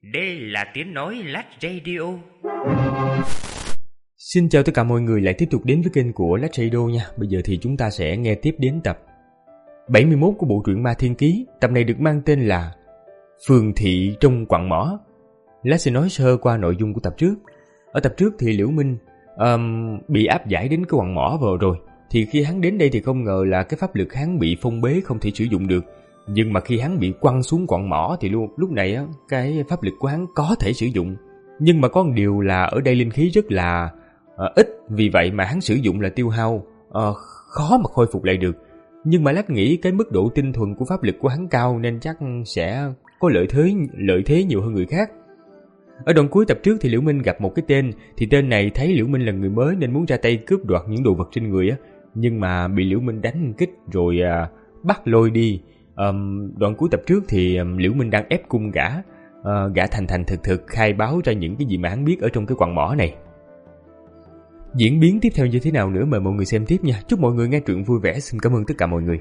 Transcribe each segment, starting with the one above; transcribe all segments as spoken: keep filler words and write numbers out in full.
Đây là tiếng nói Lát Radio. Xin chào tất cả mọi người lại tiếp tục đến với kênh của Lát Radio nha. Bây giờ thì chúng ta sẽ nghe tiếp đến tập bảy mươi mốt của bộ truyện Ma Thiên Ký. Tập này được mang tên là Phường Thị Trong Quặng Mỏ. Lát sẽ nói sơ qua nội dung của tập trước. Ở tập trước thì Liễu Minh um, bị áp giải đến cái quặng mỏ vào rồi. Thì khi hắn đến đây thì không ngờ là cái pháp lực hắn bị phong bế không thể sử dụng được. Nhưng mà khi hắn bị quăng xuống quặng mỏ thì luôn lúc này á, cái pháp lực của hắn có thể sử dụng. Nhưng mà có một điều là ở đây linh khí rất là uh, ít, vì vậy mà hắn sử dụng là tiêu hao, uh, khó mà khôi phục lại được. Nhưng mà Lát nghĩ cái mức độ tinh thuần của pháp lực của hắn cao nên chắc sẽ có lợi thế, lợi thế nhiều hơn người khác. Ở đoạn cuối tập trước thì Liễu Minh gặp một cái tên, thì tên này thấy Liễu Minh là người mới nên muốn ra tay cướp đoạt những đồ vật trên người á, nhưng mà bị Liễu Minh đánh kích rồi uh, bắt lôi đi. Um, đoạn cuối tập trước thì um, Liễu Minh đang ép cung gã, uh, gã thành thành thực thực khai báo ra những cái gì mà hắn biết ở trong cái quặng mỏ này. Diễn biến tiếp theo như thế nào nữa mời mọi người xem tiếp nha. Chúc mọi người nghe truyện vui vẻ. Xin cảm ơn tất cả mọi người.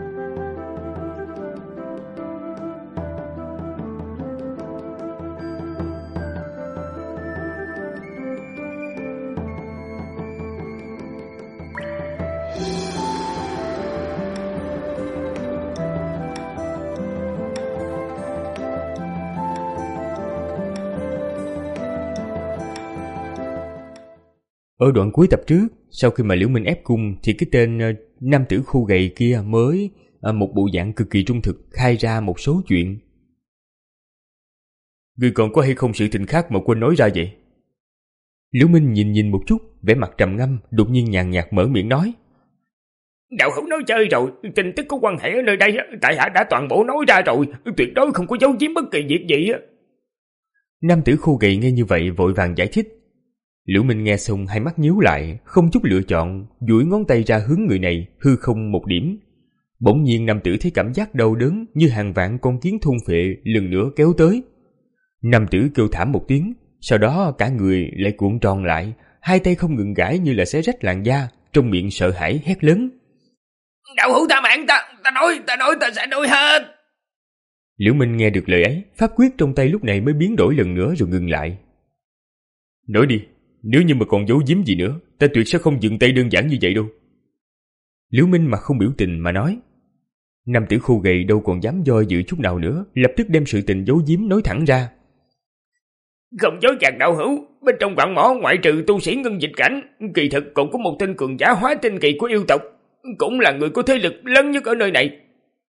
Ở đoạn cuối tập trước, sau khi mà Liễu Minh ép cung thì cái tên uh, nam tử khô gầy kia mới uh, một bộ dạng cực kỳ trung thực khai ra một số chuyện. Ngươi còn có hay không sự tình khác mà quên nói ra vậy? Liễu Minh nhìn nhìn một chút, vẻ mặt trầm ngâm, đột nhiên nhàn nhạt mở miệng nói. Đạo hữu nói chơi rồi, tin tức có quan hệ ở nơi đây, tại hạ đã toàn bộ nói ra rồi, tuyệt đối không có giấu giếm bất kỳ việc gì. Nam tử khô gầy nghe như vậy vội vàng giải thích. Liễu Minh nghe xong hai mắt nhíu lại, không chút lựa chọn, duỗi ngón tay ra hướng người này, hư không một điểm. Bỗng nhiên nam tử thấy cảm giác đau đớn như hàng vạn con kiến thôn phệ lần nữa kéo tới. Nam tử kêu thảm một tiếng, sau đó cả người lại cuộn tròn lại, hai tay không ngừng gãi như là xé rách làn da, trong miệng sợ hãi hét lớn. Đạo hữu tha mạng ta, ta nói, ta nói ta sẽ nói hết. Liễu Minh nghe được lời ấy, pháp quyết trong tay lúc này mới biến đổi lần nữa rồi ngừng lại. Nói đi. Nếu như mà còn giấu giếm gì nữa, ta tuyệt sẽ không dừng tay đơn giản như vậy đâu. Liễu Minh mặt không biểu tình mà nói. Nam tử khô gầy đâu còn dám do dự chút nào nữa, lập tức đem sự tình giấu giếm nói thẳng ra. Không dối gạt đạo hữu, bên trong quặng mỏ ngoại trừ tu sĩ ngân dịch cảnh, kỳ thực còn có một tên cường giả hóa tinh kỳ của yêu tộc, cũng là người có thế lực lớn nhất ở nơi này.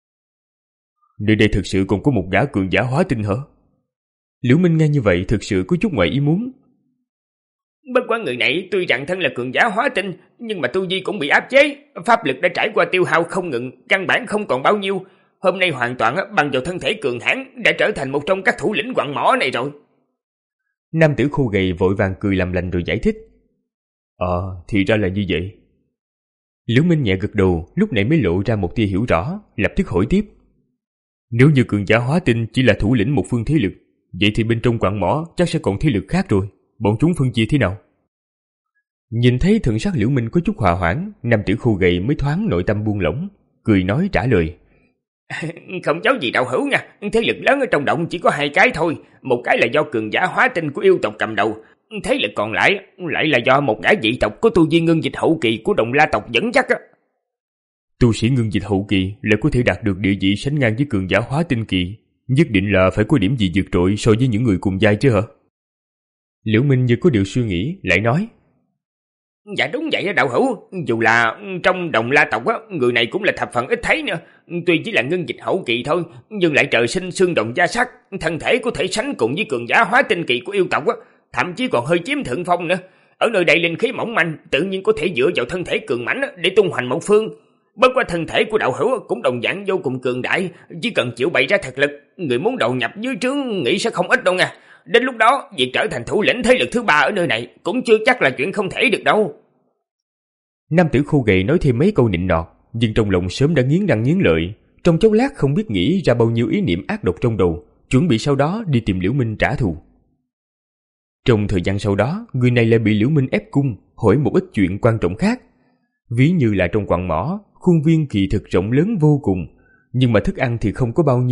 Nơi đây thực sự còn có một gã cường giả hóa tinh hả? Liễu Minh nghe như vậy thực sự có chút ngoài ý muốn. Bất quá người này tuy rằng thân là cường giả hóa tinh, nhưng mà tu vi cũng bị áp chế, pháp lực đã trải qua tiêu hao không ngừng, căn bản không còn bao nhiêu. Hôm nay hoàn toàn bằng vào thân thể cường hãn đã trở thành một trong các thủ lĩnh quặng mỏ này rồi. Nam tử khô gầy vội vàng cười làm lành rồi giải thích. Ờ, thì ra là như vậy. Liễu Minh nhẹ gật đầu, lúc này mới lộ ra một tia hiểu rõ, lập tức hỏi tiếp. Nếu như cường giả hóa tinh chỉ là thủ lĩnh một phương thế lực, vậy thì bên trong quặng mỏ chắc sẽ còn thế lực khác rồi. Bọn chúng phân chia thế nào? Nhìn thấy thần sắc Liễu Minh có chút hòa hoãn, nam tử khô gầy mới thoáng nội tâm buông lỏng, cười nói trả lời. Không giấu gì đạo hữu nha, thế lực lớn ở trong động chỉ có hai cái thôi, một cái là do cường giả hóa tinh của yêu tộc cầm đầu, thế lực còn lại lại là do một gã dị tộc có tu vi ngân dịch hậu kỳ của Đồng La tộc dẫn dắt. Tu sĩ ngân dịch hậu kỳ lại có thể đạt được địa vị sánh ngang với cường giả hóa tinh kỳ, nhất định là phải có điểm gì vượt trội so với những người cùng giai chứ hả? Liễu Minh như có điều suy nghĩ, lại nói. Dạ đúng vậy đó đạo hữu, dù là trong Đồng La tộc á, người này cũng là thập phần ít thấy nữa. Tuy chỉ là ngân dịch hậu kỳ thôi, nhưng lại trời sinh xương đồng da sắt, thân thể có thể sánh cùng với cường giả hóa tinh kỳ của yêu tộc á, thậm chí còn hơi chiếm thượng phong nữa. Ở nơi đây linh khí mỏng manh, tự nhiên có thể dựa vào thân thể cường mãnh để tung hoành một phương. Bất qua thân thể của đạo hữu cũng đồng dạng vô cùng cường đại, chỉ cần chịu bày ra thực lực, người muốn đầu nhập dưới trướng nghĩ sẽ không ít đâu nha. Đến lúc đó, việc trở thành thủ lĩnh thế lực thứ ba ở nơi này cũng chưa chắc là chuyện không thể được đâu. Nam tử khô gầy nói thêm mấy câu nịnh nọt, nhưng trong lòng sớm đã nghiến răng nghiến lợi, trong chốc lát không biết nghĩ ra bao nhiêu ý niệm ác độc trong đầu, chuẩn bị sau đó đi tìm Liễu Minh trả thù. Trong thời gian sau đó, người này lại bị Liễu Minh ép cung, hỏi một ít chuyện quan trọng khác. Ví như là trong quặng mỏ, khuôn viên kỳ thực rộng lớn vô cùng, nhưng mà thức ăn thì không có bao nhiêu.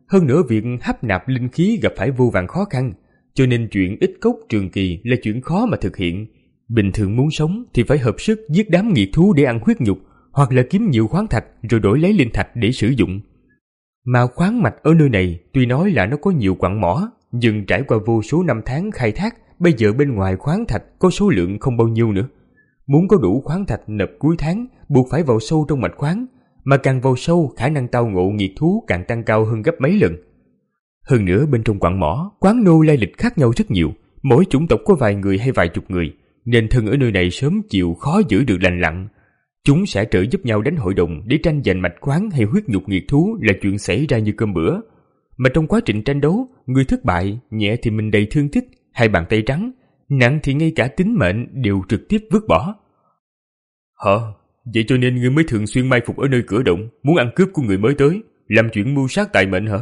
hơn nữa việc hấp nạp linh khí gặp phải vô vàn khó khăn, cho nên chuyện ích cốc trường kỳ là chuyện khó mà thực hiện. Bình thường muốn sống thì phải hợp sức giết đám nghiệt thú để ăn huyết nhục, hoặc là kiếm nhiều khoáng thạch rồi đổi lấy linh thạch để sử dụng. Mà khoáng mạch ở nơi này tuy nói là nó có nhiều quặng mỏ, nhưng trải qua vô số năm tháng khai thác, bây giờ bên ngoài khoáng thạch có số lượng không bao nhiêu nữa. Muốn có đủ khoáng thạch nộp cuối tháng, buộc phải vào sâu trong mạch khoáng, mà càng vào sâu khả năng tao ngộ nghiệt thú càng tăng cao hơn gấp mấy lần. Hơn nữa bên trong quặng mỏ, quán nô lai lịch khác nhau rất nhiều, mỗi chủng tộc có vài người hay vài chục người, nên thân ở nơi này sớm chiều khó giữ được lành lặn. Chúng sẽ trợ giúp nhau đánh hội đồng để tranh giành mạch khoáng hay huyết nhục nghiệt thú là chuyện xảy ra như cơm bữa. Mà trong quá trình tranh đấu, người thất bại, nhẹ thì mình đầy thương tích, hai bàn tay trắng, nặng thì ngay cả tính mệnh đều trực tiếp vứt bỏ. Hả? Vậy cho nên ngươi mới thường xuyên mai phục ở nơi cửa động, muốn ăn cướp của người mới tới, làm chuyện mưu sát tại mệnh hả?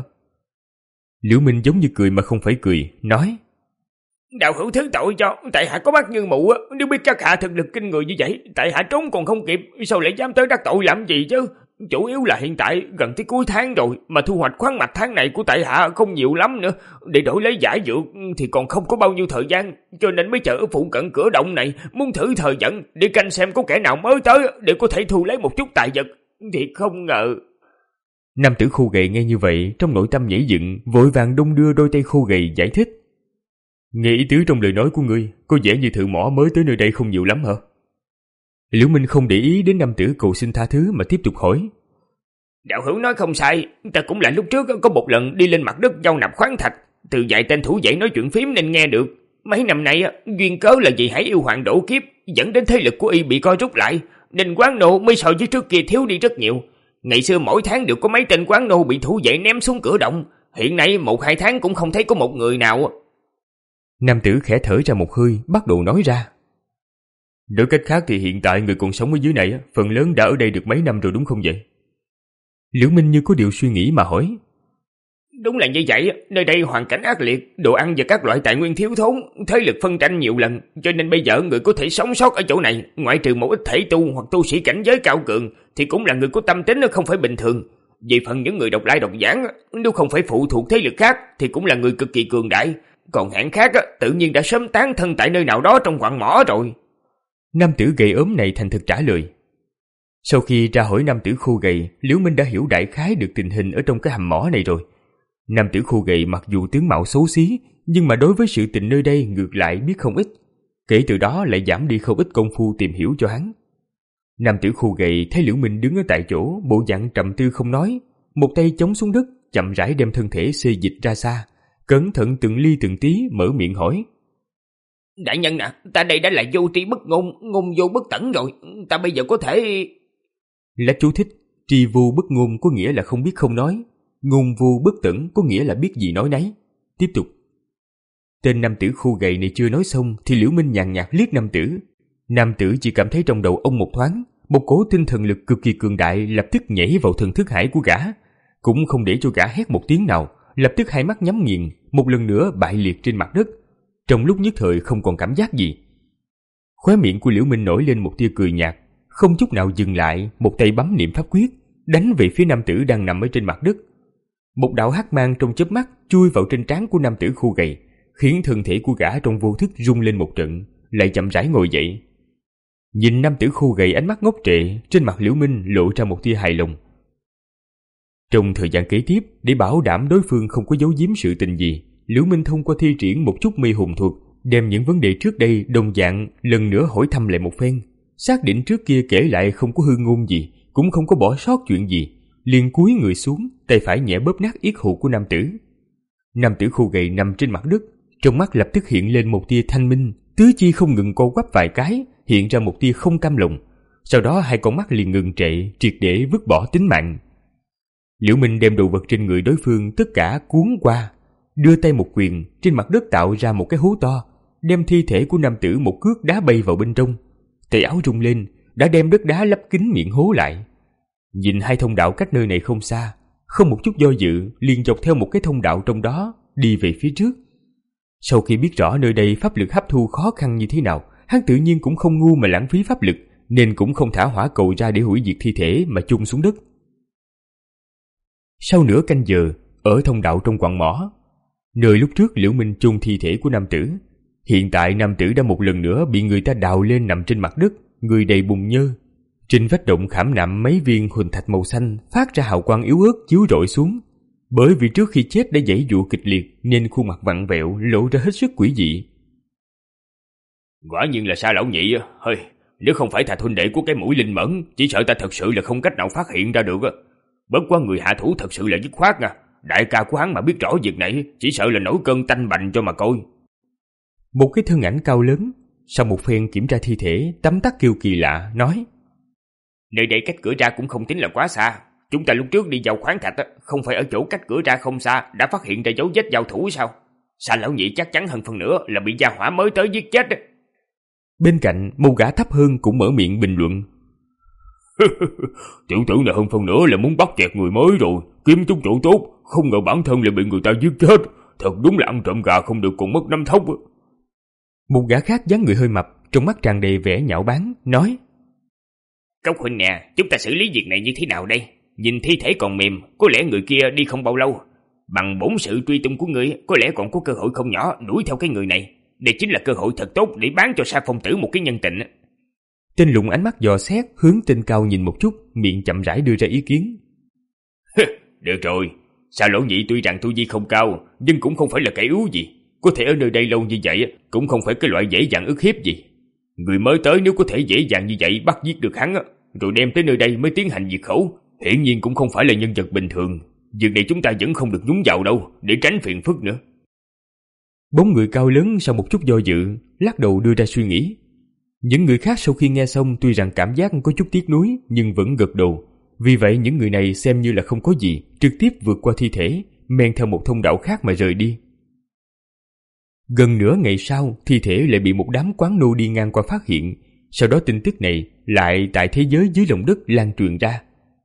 Liễu Minh giống như cười mà không phải cười, nói: Đạo hữu thứ tội cho, tại hạ có mắt như mù á, nếu biết các hạ thực lực kinh người như vậy, tại hạ trốn còn không kịp, sao lại dám tới đắc tội làm gì chứ? Chủ yếu là hiện tại gần tới cuối tháng rồi, mà thu hoạch khoáng mạch tháng này của tại hạ không nhiều lắm nữa, để đổi lấy giải dược thì còn không có bao nhiêu thời gian, cho nên mới chờ ở phụ cận cửa động này, muốn thử thời vận để canh xem có kẻ nào mới tới để có thể thu lấy một chút tài vật, thì không ngờ. Nam tử khô gầy nghe như vậy, trong nội tâm nhảy dựng, vội vàng đung đưa đôi tay khô gầy giải thích: Nghe ý tứ trong lời nói của ngươi, có vẻ như thợ mỏ mới tới nơi đây không nhiều lắm hả? Liễu Minh không để ý đến nam tử cầu xin tha thứ mà tiếp tục hỏi: Đạo hữu nói không sai, ta cũng là lúc trước có một lần đi lên mặt đất giao nạp khoáng thạch, từ vài tên thủ vệ nói chuyện phím nên nghe được. Mấy năm nay duyên cớ là vì Hải Yêu Hoàng đổ kiếp, dẫn đến thế lực của y bị co rút lại, nên quán nô mới so với trước kia thiếu đi rất nhiều. Ngày xưa mỗi tháng đều có mấy tên quán nô bị thủ vệ ném xuống cửa động, hiện nay một hai tháng cũng không thấy có một người nào. Nam tử khẽ thở ra một hơi, bắt đầu nói ra: Nói cách khác thì hiện tại người còn sống ở dưới này, phần lớn đã ở đây được mấy năm rồi đúng không vậy? Liễu Minh như có điều suy nghĩ mà hỏi: Đúng là như vậy, nơi đây hoàn cảnh ác liệt, đồ ăn và các loại tài nguyên thiếu thốn, thế lực phân tranh nhiều lần, cho nên bây giờ người có thể sống sót ở chỗ này, ngoại trừ một ít thể tu hoặc tu sĩ cảnh giới cao cường, thì cũng là người có tâm tính không phải bình thường. Về phần những người độc lai độc giảng, nếu không phải phụ thuộc thế lực khác thì cũng là người cực kỳ cường đại, còn hạng khác tự nhiên đã sớm tán thân tại nơi nào đó trong quặng mỏ rồi. Nam tử gầy ốm này thành thực trả lời. Sau khi tra hỏi nam tử khô gầy, Liễu Minh đã hiểu đại khái được tình hình ở trong cái hầm mỏ này rồi. Nam tử khô gầy mặc dù tướng mạo xấu xí, nhưng mà đối với sự tình nơi đây ngược lại biết không ít. Kể từ đó lại giảm đi không ít công phu tìm hiểu cho hắn. Nam tử khô gầy thấy Liễu Minh đứng ở tại chỗ, bộ dạng trầm tư không nói, một tay chống xuống đất, chậm rãi đem thân thể xê dịch ra xa, cẩn thận từng ly từng tí mở miệng hỏi: Đại nhân à, ta đây đã là vô tri bất ngôn, ngôn vô bất tẩn rồi, ta bây giờ có thể... Lá chú thích: tri vô bất ngôn có nghĩa là không biết không nói, ngôn vô bất tẩn có nghĩa là biết gì nói nấy. Tiếp tục. Tên nam tử khô gầy này chưa nói xong thì Liễu Minh nhàn nhạt liếc nam tử. Nam tử chỉ cảm thấy trong đầu ông một thoáng, một cỗ tinh thần lực cực kỳ cường đại lập tức nhảy vào thần thức hải của gã, cũng không để cho gã hét một tiếng nào, lập tức hai mắt nhắm nghiền, một lần nữa bại liệt trên mặt đất, trong lúc nhất thời không còn cảm giác gì. Khóe miệng của Liễu Minh nổi lên một tia cười nhạt, không chút nào dừng lại, một tay bấm niệm pháp quyết, đánh về phía nam tử đang nằm ở trên mặt đất. Một đạo hắc mang trong chớp mắt chui vào trên trán của nam tử khô gầy, khiến thân thể của gã trong vô thức rung lên một trận, lại chậm rãi ngồi dậy. Nhìn nam tử khô gầy ánh mắt ngốc trệ, trên mặt Liễu Minh lộ ra một tia hài lòng. Trong thời gian kế tiếp, để bảo đảm đối phương không có giấu giếm sự tình gì, Liễu Minh thông qua thi triển một chút mê hồn thuật, đem những vấn đề trước đây đồng dạng lần nữa hỏi thăm lại một phen, xác định trước kia kể lại không có hư ngôn gì, cũng không có bỏ sót chuyện gì, liền cúi người xuống, tay phải nhẹ bóp nát yết hầu của nam tử. Nam tử khô gầy nằm trên mặt đất, trong mắt lập tức hiện lên một tia thanh minh, tứ chi không ngừng co quắp vài cái, hiện ra một tia không cam lòng. Sau đó hai con mắt liền ngừng trệ, triệt để vứt bỏ tính mạng. Liễu Minh đem đồ vật trên người đối phương tất cả cuốn qua, đưa tay một quyền, trên mặt đất tạo ra một cái hố to, đem thi thể của nam tử một cước đá bay vào bên trong. Tay áo rung lên, đã đem đất đá lấp kín miệng hố lại. Nhìn hai thông đạo cách nơi này không xa, không một chút do dự, liền dọc theo một cái thông đạo trong đó đi về phía trước. Sau khi biết rõ nơi đây pháp lực hấp thu khó khăn như thế nào, hắn tự nhiên cũng không ngu mà lãng phí pháp lực, nên cũng không thả hỏa cầu ra để hủy diệt thi thể mà chôn xuống đất. Sau nửa canh giờ, ở thông đạo trong quặng mỏ, nơi lúc trước Liễu Minh chôn thi thể của nam tử. Hiện tại nam tử đã một lần nữa bị người ta đào lên nằm trên mặt đất, người đầy bùn nhơ. Trên vách động khảm nạm mấy viên huỳnh thạch màu xanh phát ra hào quang yếu ớt chiếu rọi xuống. Bởi vì trước khi chết đã giãy giụa kịch liệt nên khuôn mặt vặn vẹo lộ ra hết sức quỷ dị. Quả nhiên là Sa lão nhị, hơi nếu không phải Thạch huynh đệ của cái mũi linh mẫn, chỉ sợ ta thật sự là không cách nào phát hiện ra được. Bất quá người hạ thủ thật sự là dứt khoát nha. Đại ca của hắn mà biết rõ việc này, chỉ sợ là nổi cơn tanh bành cho mà coi. Một cái thân ảnh cao lớn, sau một phen kiểm tra thi thể, tấm tắc kêu kỳ lạ, nói: Nơi đây cách cửa ra cũng không tính là quá xa. Chúng ta lúc trước đi vào khoáng thạch, không phải ở chỗ cách cửa ra không xa đã phát hiện ra dấu vết giao thủ sao? Sa lão nhị chắc chắn hơn phần nữa là bị gia hỏa mới tới giết chết. Bên cạnh, một gã thấp hơn cũng mở miệng bình luận: Tiểu tử này hơn phần nữa là muốn bắt chẹt người mới rồi, kiếm chút chỗ tốt, không ngờ bản thân lại bị người ta giết chết. Thật đúng là ăn trộm gà không được còn mất nắm thóc. Một gã khác dáng người hơi mập, trong mắt tràn đầy vẻ nhạo báng, nói: Cốc huynh nè, chúng ta xử lý việc này như thế nào đây? Nhìn thi thể còn mềm, có lẽ người kia đi không bao lâu. Bằng bổn sự truy tung của ngươi, có lẽ còn có cơ hội không nhỏ đuổi theo cái người này. Đây chính là cơ hội thật tốt để bán cho Sa Phong tử một cái nhân tình. Tên lùn ánh mắt dò xét hướng tên cao nhìn một chút, miệng chậm rãi đưa ra ý kiến. Được rồi, Sa lão nhị tuy rằng tu vi không cao, nhưng cũng không phải là kẻ yếu gì. Có thể ở nơi đây lâu như vậy, cũng không phải cái loại dễ dàng ức hiếp gì. Người mới tới nếu có thể dễ dàng như vậy bắt giết được hắn, rồi đem tới nơi đây mới tiến hành diệt khẩu, hiển nhiên cũng không phải là nhân vật bình thường. Việc này chúng ta vẫn không được nhúng vào đâu, để tránh phiền phức nữa. Bóng người cao lớn sau một chút do dự, lắc đầu đưa ra suy nghĩ. Những người khác sau khi nghe xong tuy rằng cảm giác có chút tiếc nuối, nhưng vẫn gật đầu. Vì vậy những người này xem như là không có gì, trực tiếp vượt qua thi thể, men theo một thông đạo khác mà rời đi. Gần nửa ngày sau, thi thể lại bị một đám quán nô đi ngang qua phát hiện. Sau đó tin tức này lại tại thế giới dưới lòng đất lan truyền ra.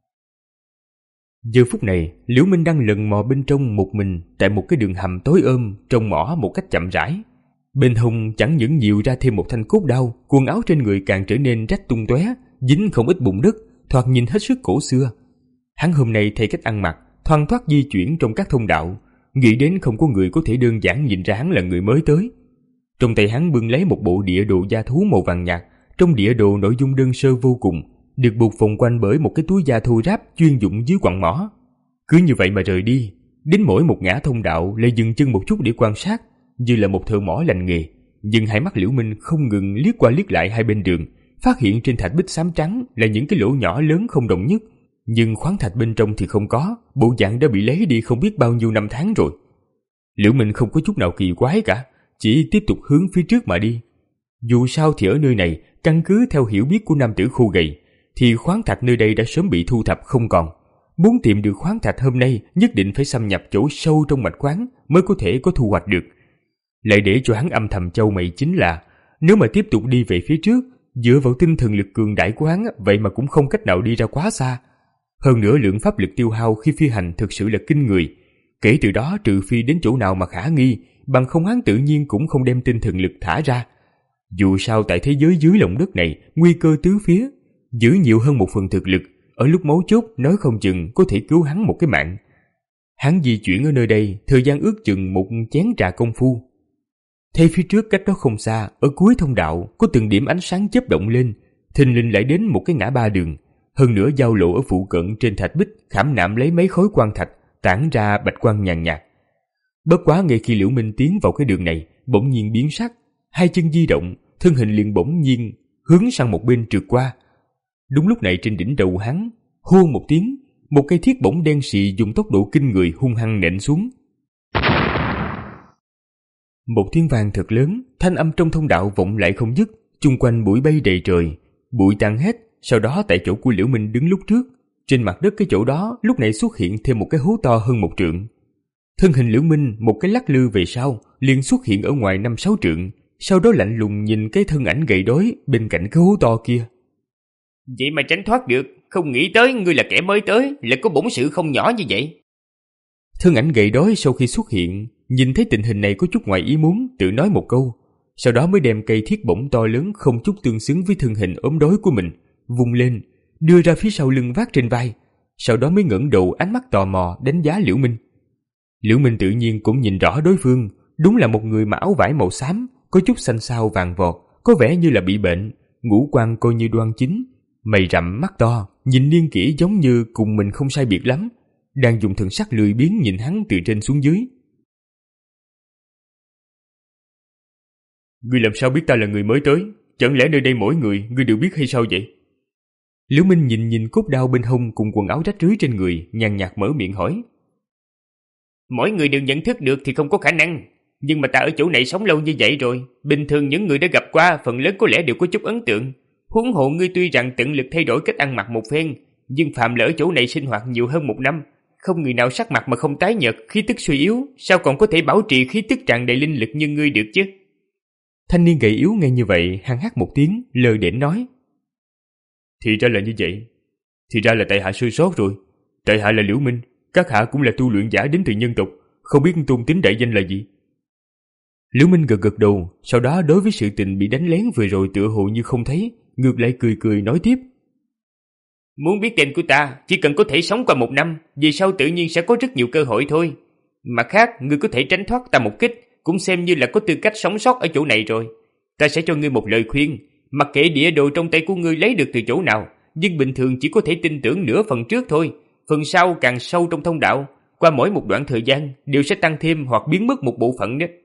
Giờ phút này, Liễu Minh đang lần mò bên trong một mình tại một cái đường hầm tối ôm trong mỏ một cách chậm rãi. Bên hông chẳng những nhiều ra thêm một thanh cốt đao, quần áo trên người càng trở nên rách tung tóe, dính không ít bùn đất, thoạt nhìn hết sức cổ xưa. Hắn hôm nay thay cách ăn mặc, thoăn thoắt di chuyển trong các thông đạo, nghĩ đến không có người có thể đơn giản nhìn ra hắn là người mới tới. Trong tay hắn bưng lấy một bộ địa đồ da thú màu vàng nhạt, trong địa đồ nội dung đơn sơ vô cùng, được buộc vòng quanh bởi một cái túi da thô ráp chuyên dụng dưới quặng mỏ. Cứ như vậy mà rời đi, đến mỗi một ngã thông đạo lại dừng chân một chút để quan sát, như là một thợ mỏ lành nghề. Nhưng hai mắt Liễu Minh không ngừng liếc qua liếc lại hai bên đường, phát hiện trên thạch bích xám trắng là những cái lỗ nhỏ lớn không đồng nhất, nhưng khoáng thạch bên trong thì không có, bộ dạng đã bị lấy đi không biết bao nhiêu năm tháng rồi. Liễu Minh không có chút nào kỳ quái cả, chỉ tiếp tục hướng phía trước mà đi. Dù sao thì ở nơi này, căn cứ theo hiểu biết của nam tử khô gầy, thì khoáng thạch nơi đây đã sớm bị thu thập không còn. Muốn tìm được khoáng thạch hôm nay, nhất định phải xâm nhập chỗ sâu trong mạch khoáng mới có thể có thu hoạch được. Lại để cho hắn âm thầm châu mày chính là, nếu mà tiếp tục đi về phía trước, dựa vào tinh thần lực cường đại của hắn, vậy mà cũng không cách nào đi ra quá xa. Hơn nữa lượng pháp lực tiêu hao khi phi hành thực sự là kinh người. Kể từ đó trừ phi đến chỗ nào mà khả nghi, bằng không hắn tự nhiên cũng không đem tinh thần lực thả ra. Dù sao tại thế giới dưới lòng đất này, nguy cơ tứ phía, giữ nhiều hơn một phần thực lực, ở lúc mấu chốt nói không chừng có thể cứu hắn một cái mạng. Hắn di chuyển ở nơi đây, thời gian ước chừng một chén trà công phu. Thấy phía trước cách đó không xa, ở cuối thông đạo có từng điểm ánh sáng chớp động lên, thình lình lại đến một cái ngã ba đường. Hơn nữa giao lộ ở phụ cận trên thạch bích khảm nạm lấy mấy khối quang thạch, tản ra bạch quang nhàn nhạt. Bất quá ngay khi Liễu Minh tiến vào cái đường này, bỗng nhiên biến sắc, hai chân di động, thân hình liền bỗng nhiên hướng sang một bên trượt qua. Đúng lúc này trên đỉnh đầu hắn, hô một tiếng, một cây thiết bổng đen xì dùng tốc độ kinh người hung hăng nện xuống. Một tiếng vang thật lớn, thanh âm trong thông đạo vọng lại không dứt, chung quanh bụi bay đầy trời, bụi tan hết. Sau đó tại chỗ của Liễu Minh đứng lúc trước, trên mặt đất cái chỗ đó lúc này xuất hiện thêm một cái hố to hơn một trượng. Thân hình Liễu Minh một cái lắc lư về sau, liền xuất hiện ở ngoài năm sáu trượng, sau đó lạnh lùng nhìn cái thân ảnh gầy đói bên cạnh cái hố to kia. Vậy mà tránh thoát được, không nghĩ tới ngươi là kẻ mới tới, lại có bổn sự không nhỏ như vậy. Thân ảnh gầy đói sau khi xuất hiện, nhìn thấy tình hình này có chút ngoài ý muốn, tự nói một câu, sau đó mới đem cây thiết bổng to lớn không chút tương xứng với thân hình ốm đói của mình vung lên, đưa ra phía sau lưng vác trên vai, sau đó mới ngẩng đầu ánh mắt tò mò đánh giá Liễu Minh. Liễu Minh tự nhiên cũng nhìn rõ đối phương, đúng là một người mặc áo vải màu xám, có chút xanh xao vàng vọt, có vẻ như là bị bệnh, ngũ quan coi như đoan chính, mày rậm mắt to, nhìn niên kỷ giống như cùng mình không sai biệt lắm, đang dùng thần sắc lười biếng nhìn hắn từ trên xuống dưới. Ngươi làm sao biết ta là người mới tới? Chẳng lẽ nơi đây mỗi người ngươi đều biết hay sao vậy? Liễu Minh nhìn nhìn cốt đao bên hông cùng quần áo rách rưới trên người, nhàn nhạt mở miệng hỏi. Mỗi người đều nhận thức được thì không có khả năng, nhưng mà ta ở chỗ này sống lâu như vậy rồi, bình thường những người đã gặp qua phần lớn có lẽ đều có chút ấn tượng. Huống hộ ngươi tuy rằng tận lực thay đổi cách ăn mặc một phen, nhưng phạm lỡ chỗ này sinh hoạt nhiều hơn một năm, không người nào sắc mặt mà không tái nhợt, khí tức suy yếu, sao còn có thể bảo trì khí tức tràn đầy linh lực như ngươi được chứ? Thanh niên gầy yếu nghe như vậy, hắn hắt một tiếng, lơ đễnh nói. Thì ra là như vậy, thì ra là tại hạ sơ sót rồi. Tại hạ là Liễu Minh, các hạ cũng là tu luyện giả đến từ nhân tộc, không biết tôn tính đại danh là gì? Liễu Minh gật gật đầu, sau đó đối với sự tình bị đánh lén vừa rồi tựa hồ như không thấy, ngược lại cười cười nói tiếp. Muốn biết tên của ta, chỉ cần có thể sống qua một năm, về sau tự nhiên sẽ có rất nhiều cơ hội thôi. Mặt khác, ngươi có thể tránh thoát ta một kích, cũng xem như là có tư cách sống sót ở chỗ này rồi. Ta sẽ cho ngươi một lời khuyên, mặc kệ địa đồ trong tay của ngươi lấy được từ chỗ nào, nhưng bình thường chỉ có thể tin tưởng nửa phần trước thôi. Phần sau càng sâu trong thông đạo, qua mỗi một đoạn thời gian đều sẽ tăng thêm hoặc biến mất một bộ phận đó.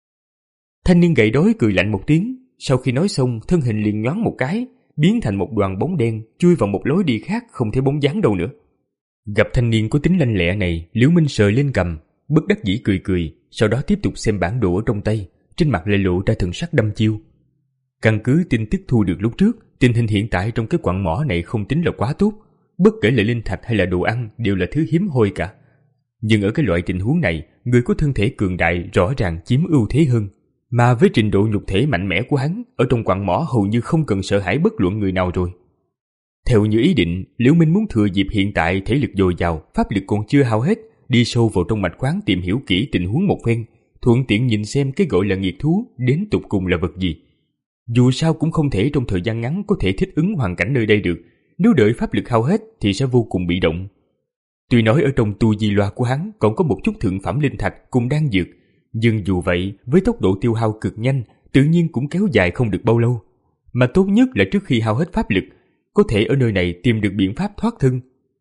Thanh niên gầy đói cười lạnh một tiếng, sau khi nói xong thân hình liền nhoáng một cái, biến thành một đoàn bóng đen chui vào một lối đi khác không thấy bóng dáng đâu nữa. Gặp thanh niên có tính lanh lẹ này, Liễu Minh sờ lên cằm, bất đắc dĩ cười cười, sau đó tiếp tục xem bản đồ ở trong tay, trên mặt lại lộ ra thần sắc đăm chiêu. Căn cứ tin tức thu được lúc trước, tình hình hiện tại trong cái quặng mỏ này không tính là quá tốt, bất kể là linh thạch hay là đồ ăn đều là thứ hiếm hoi cả. Nhưng ở cái loại tình huống này, người có thân thể cường đại rõ ràng chiếm ưu thế hơn. Mà với trình độ nhục thể mạnh mẽ của hắn, ở trong quặng mỏ hầu như không cần sợ hãi bất luận người nào rồi. Theo như ý định, Liễu Minh muốn thừa dịp hiện tại thể lực dồi dào, pháp lực còn chưa hao hết, đi sâu vào trong mạch khoáng tìm hiểu kỹ tình huống một phen, thuận tiện nhìn xem cái gọi là nghiệt thú đến tục cùng là vật gì. Dù sao cũng không thể trong thời gian ngắn có thể thích ứng hoàn cảnh nơi đây được, nếu đợi pháp lực hao hết thì sẽ vô cùng bị động. Tuy nói ở trong tu di loa của hắn còn có một chút thượng phẩm linh thạch cùng đan dược, nhưng dù vậy với tốc độ tiêu hao cực nhanh, tự nhiên cũng kéo dài không được bao lâu. Mà tốt nhất là trước khi hao hết pháp lực, có thể ở nơi này tìm được biện pháp thoát thân.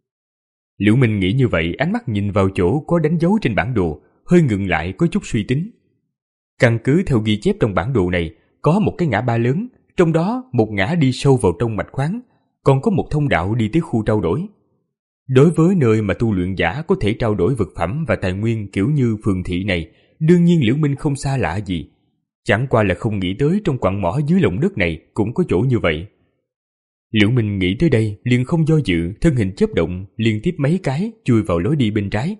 Liễu Minh nghĩ như vậy, ánh mắt nhìn vào chỗ có đánh dấu trên bản đồ, hơi ngừng lại có chút suy tính. Căn cứ theo ghi chép trong bản đồ này, có một cái ngã ba lớn, trong đó một ngã đi sâu vào trong mạch khoáng, còn có một thông đạo đi tới khu trao đổi. Đối với nơi mà tu luyện giả có thể trao đổi vật phẩm và tài nguyên kiểu như phường thị này, đương nhiên Liễu Minh không xa lạ gì. Chẳng qua là không nghĩ tới trong quặng mỏ dưới lòng đất này cũng có chỗ như vậy. Liễu Minh nghĩ tới đây liền không do dự, thân hình chớp động liên tiếp mấy cái chui vào lối đi bên trái.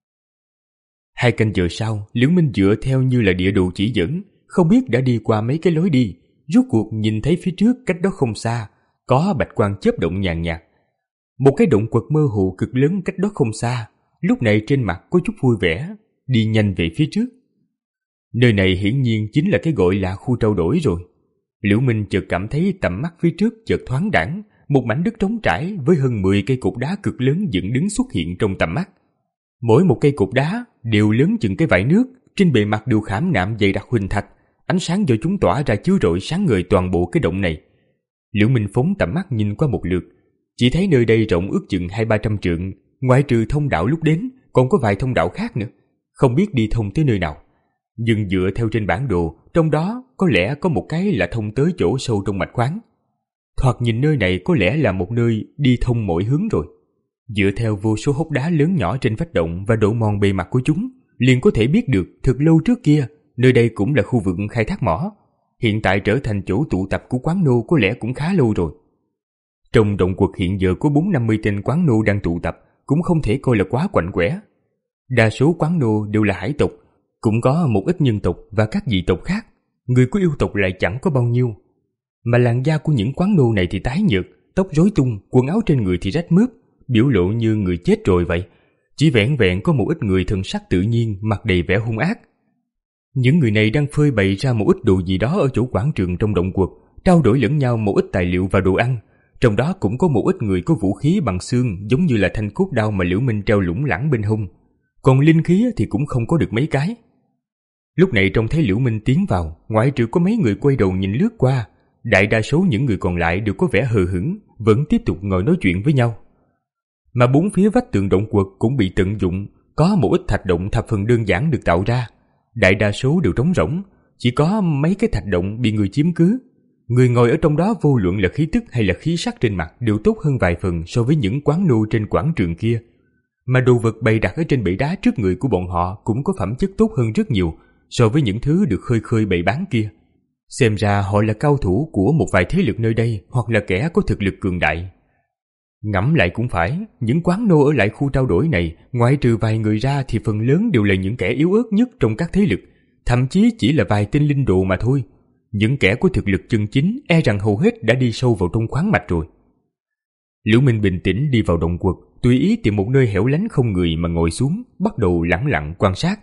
Hai canh giờ sau, Liễu Minh dựa theo như là địa đồ chỉ dẫn, không biết đã đi qua mấy cái lối đi, rốt cuộc nhìn thấy phía trước cách đó không xa có bạch quang chớp động nhàn nhạt. Một cái động quật mơ hồ cực lớn cách đó không xa, lúc này trên mặt có chút vui vẻ, đi nhanh về phía trước. Nơi này hiển nhiên chính là cái gọi là khu trao đổi rồi. Liễu Minh chợt cảm thấy tầm mắt phía trước chợt thoáng đãng, một mảnh đất trống trải với hơn mười cây cột đá cực lớn dựng đứng xuất hiện trong tầm mắt. Mỗi một cây cột đá đều lớn chừng cái vải nước, trên bề mặt đều khảm nạm dày đặc huỳnh thạch, ánh sáng do chúng tỏa ra chiếu rọi sáng ngời toàn bộ cái động này. Liễu Minh phóng tầm mắt nhìn qua một lượt, chỉ thấy nơi đây rộng ước chừng hai ba trăm trượng, ngoại trừ thông đạo lúc đến, còn có vài thông đạo khác nữa, không biết đi thông tới nơi nào. Nhưng dựa theo trên bản đồ, trong đó có lẽ có một cái là thông tới chỗ sâu trong mạch khoáng. Thoạt nhìn nơi này có lẽ là một nơi đi thông mọi hướng rồi. Dựa theo vô số hốc đá lớn nhỏ trên vách động và độ mòn bề mặt của chúng, liền có thể biết được thực lâu trước kia, nơi đây cũng là khu vực khai thác mỏ. Hiện tại trở thành chỗ tụ tập của quán nô có lẽ cũng khá lâu rồi. Trong động quật hiện giờ có bốn năm mươi tên quán nô đang tụ tập, cũng không thể coi là quá quạnh quẽ. Đa số quán nô đều là hải tộc, cũng có một ít nhân tộc và các dị tộc khác. Người của yêu tộc lại chẳng có bao nhiêu. Mà làn da của những quán nô này thì tái nhợt, tóc rối tung, quần áo trên người thì rách mướp, biểu lộ như người chết rồi vậy. Chỉ vẹn vẹn có một ít người thần sắc tự nhiên, mặt đầy vẻ hung ác. Những người này đang phơi bày ra một ít đồ gì đó ở chỗ quảng trường trong động quật, trao đổi lẫn nhau một ít tài liệu và đồ ăn. Trong đó cũng có một ít người có vũ khí bằng xương, giống như là thanh cốt đao mà Liễu Minh treo lủng lẳng bên hông. còn linh khí thì cũng không có được mấy cái. Lúc này trông thấy Liễu Minh tiến vào, ngoại trừ có mấy người quay đầu nhìn lướt qua, đại đa số những người còn lại đều có vẻ hờ hững, vẫn tiếp tục ngồi nói chuyện với nhau. Mà bốn phía vách tường động quật cũng bị tận dụng, có một ít thạch động thập phần đơn giản được tạo ra, đại đa số đều trống rỗng, chỉ có mấy cái thạch động bị người chiếm cứ. Người ngồi ở trong đó vô luận là khí tức hay là khí sắc trên mặt đều tốt hơn vài phần so với những quán nô trên quảng trường kia. Mà đồ vật bày đặt ở trên bệ đá trước người của bọn họ cũng có phẩm chất tốt hơn rất nhiều so với những thứ được khơi khơi bày bán kia. Xem ra họ là cao thủ của một vài thế lực nơi đây, hoặc là kẻ có thực lực cường đại. Ngẫm lại cũng phải, những quán nô ở lại khu trao đổi này, ngoại trừ vài người ra thì phần lớn đều là những kẻ yếu ớt nhất trong các thế lực, thậm chí chỉ là vài tên linh đồ mà thôi. Những kẻ có thực lực chân chính e rằng hầu hết đã đi sâu vào trong khoáng mạch rồi. Liễu Minh bình tĩnh đi vào động quật, tùy ý tìm một nơi hẻo lánh không người mà ngồi xuống, bắt đầu lẳng lặng quan sát.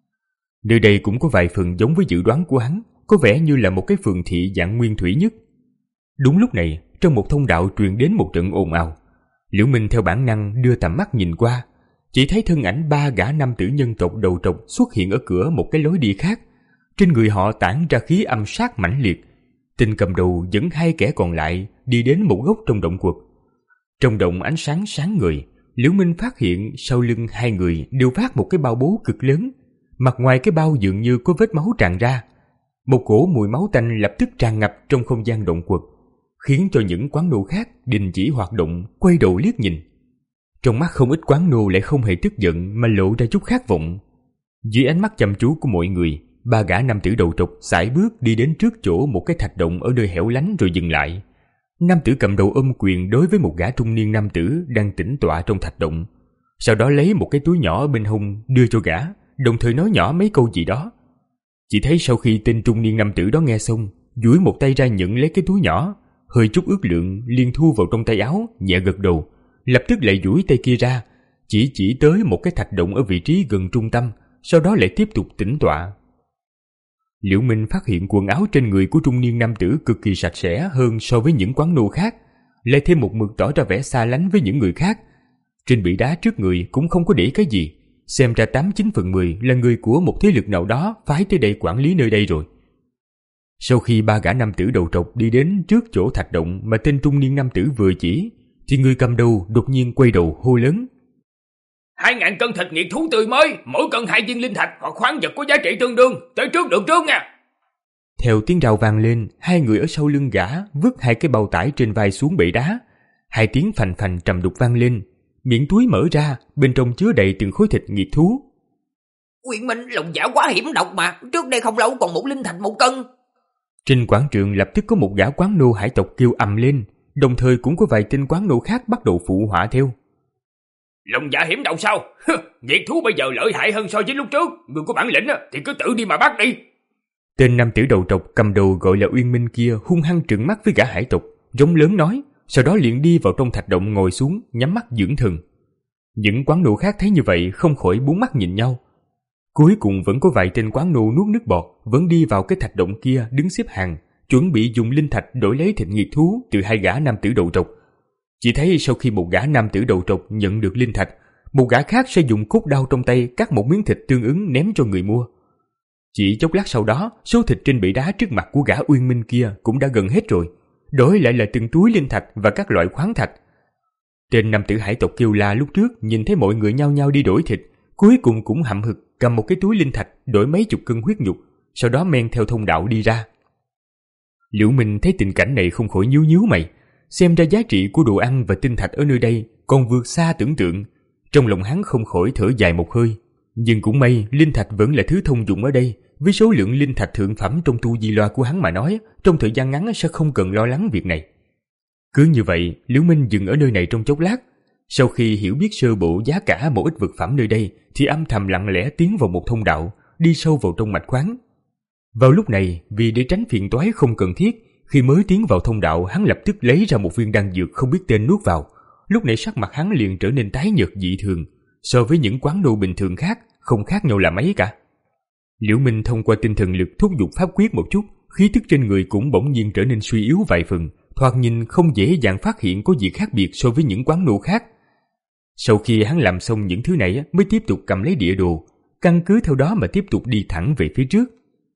Nơi đây cũng có vài phần giống với dự đoán của hắn, có vẻ như là một cái phường thị dạng nguyên thủy nhất. Đúng lúc này, trong một thông đạo truyền đến một trận ồn ào. Liễu Minh theo bản năng đưa tầm mắt nhìn qua, chỉ thấy thân ảnh ba gã nam tử nhân tộc đầu trọc xuất hiện ở cửa một cái lối đi khác. Trên người họ tản ra khí âm sát mãnh liệt. Tên cầm đầu dẫn hai kẻ còn lại đi đến một góc trong động quật. Trong động ánh sáng sáng ngời, Liễu Minh phát hiện sau lưng hai người đều vác một cái bao bố cực lớn. Mặt ngoài cái bao dường như có vết máu tràn ra. Một cỗ mùi máu tanh lập tức tràn ngập trong không gian động quật, khiến cho những quán nô khác đình chỉ hoạt động, quay đầu liếc nhìn. Trong mắt không ít quán nô lại không hề tức giận mà lộ ra chút khát vọng. Dưới ánh mắt chăm chú của mọi người, ba gã nam tử đầu trọc sải bước đi đến trước chỗ một cái thạch động ở nơi hẻo lánh rồi dừng lại. Nam tử cầm đầu ôm quyền đối với một gã trung niên nam tử đang tĩnh tọa trong thạch động, sau đó lấy một cái túi nhỏ ở bên hông đưa cho gã, đồng thời nói nhỏ mấy câu gì đó. Chỉ thấy sau khi tên trung niên nam tử đó nghe xong, duỗi một tay ra nhận lấy cái túi nhỏ, hơi chút ước lượng liền thu vào trong tay áo, nhẹ gật đầu, lập tức lại duỗi tay kia ra, chỉ chỉ tới một cái thạch động ở vị trí gần trung tâm, sau đó lại tiếp tục tĩnh tọa. Liễu Minh phát hiện quần áo trên người của trung niên nam tử cực kỳ sạch sẽ hơn so với những quán nô khác, lại thêm một mực tỏ ra vẻ xa lánh với những người khác. Trên bệ đá trước người cũng không có để cái gì, xem ra tám chín phần mười là người của một thế lực nào đó phái tới đây quản lý nơi đây rồi. Sau khi ba gã nam tử đầu trọc đi đến trước chỗ thạch động mà tên trung niên nam tử vừa chỉ, thì người cầm đầu đột nhiên quay đầu hô lớn: Hai ngàn cân thịt nghiệt thú tươi mới, mỗi cân hai viên linh thạch hoặc khoáng vật có giá trị tương đương, tới trước được trước nha. Theo tiếng rào vang lên, hai người ở sau lưng gã vứt hai cái bao tải trên vai xuống bệ đá. Hai tiếng phành phành trầm đục vang lên, miệng túi mở ra, bên trong chứa đầy từng khối thịt nghiệt thú. Uyển Minh, lòng dạ quá hiểm độc mà, trước đây không lâu còn một linh thạch một cân. Trên quảng trường lập tức có một gã quán nô hải tộc kêu ầm lên, đồng thời cũng có vài tên quán nô khác bắt đầu phụ họa theo. Lòng dạ hiểm độc sao? Nghiệt thú bây giờ lợi hại hơn so với lúc trước, người có bản lĩnh thì cứ tự đi mà bắt đi. Tên nam tử đầu trọc cầm đầu gọi là Uyên Minh kia hung hăng trừng mắt với gã hải tộc, rống lớn nói, sau đó liền đi vào trong thạch động ngồi xuống, nhắm mắt dưỡng thần. Những quán nô khác thấy như vậy không khỏi bốn mắt nhìn nhau. Cuối cùng vẫn có vài tên quán nô nuốt nước bọt, vẫn đi vào cái thạch động kia đứng xếp hàng, chuẩn bị dùng linh thạch đổi lấy thịt nghiệt thú từ hai gã nam tử đầu trọc. Chỉ thấy sau khi một gã nam tử đầu trọc nhận được linh thạch, một gã khác sẽ dùng cốt đao trong tay cắt một miếng thịt tương ứng ném cho người mua. Chỉ chốc lát sau đó, số thịt trên bệ đá trước mặt của gã Uyên Minh kia cũng đã gần hết rồi, đổi lại là từng túi linh thạch và các loại khoáng thạch. Tên nam tử hải tộc kêu la lúc trước nhìn thấy mọi người nhao nhao đi đổi thịt, cuối cùng cũng hậm hực cầm một cái túi linh thạch đổi mấy chục cân huyết nhục, sau đó men theo thông đạo đi ra. Liễu Minh thấy tình cảnh này không khỏi nhíu nhíu mày, xem ra giá trị của đồ ăn và tinh thạch ở nơi đây còn vượt xa tưởng tượng. Trong lòng hắn không khỏi thở dài một hơi, nhưng cũng may linh thạch vẫn là thứ thông dụng ở đây. Với số lượng linh thạch thượng phẩm trong tu di loa của hắn mà nói, trong thời gian ngắn sẽ không cần lo lắng việc này. Cứ như vậy, Liễu Minh dừng ở nơi này trong chốc lát. Sau khi hiểu biết sơ bộ giá cả một ít vật phẩm nơi đây, thì âm thầm lặng lẽ tiến vào một thông đạo, đi sâu vào trong mạch khoáng. Vào lúc này, vì để tránh phiền toái không cần thiết, khi mới tiến vào thông đạo, hắn lập tức lấy ra một viên đan dược không biết tên nuốt vào. Lúc này sắc mặt hắn liền trở nên tái nhợt dị thường, so với những quán nô bình thường khác, không khác nhau là mấy cả. Liễu Minh thông qua tinh thần lực thúc giục pháp quyết một chút, khí tức trên người cũng bỗng nhiên trở nên suy yếu vài phần, thoạt nhìn không dễ dàng phát hiện có gì khác biệt so với những quán nô khác. Sau khi hắn làm xong những thứ này mới tiếp tục cầm lấy địa đồ, căn cứ theo đó mà tiếp tục đi thẳng về phía trước.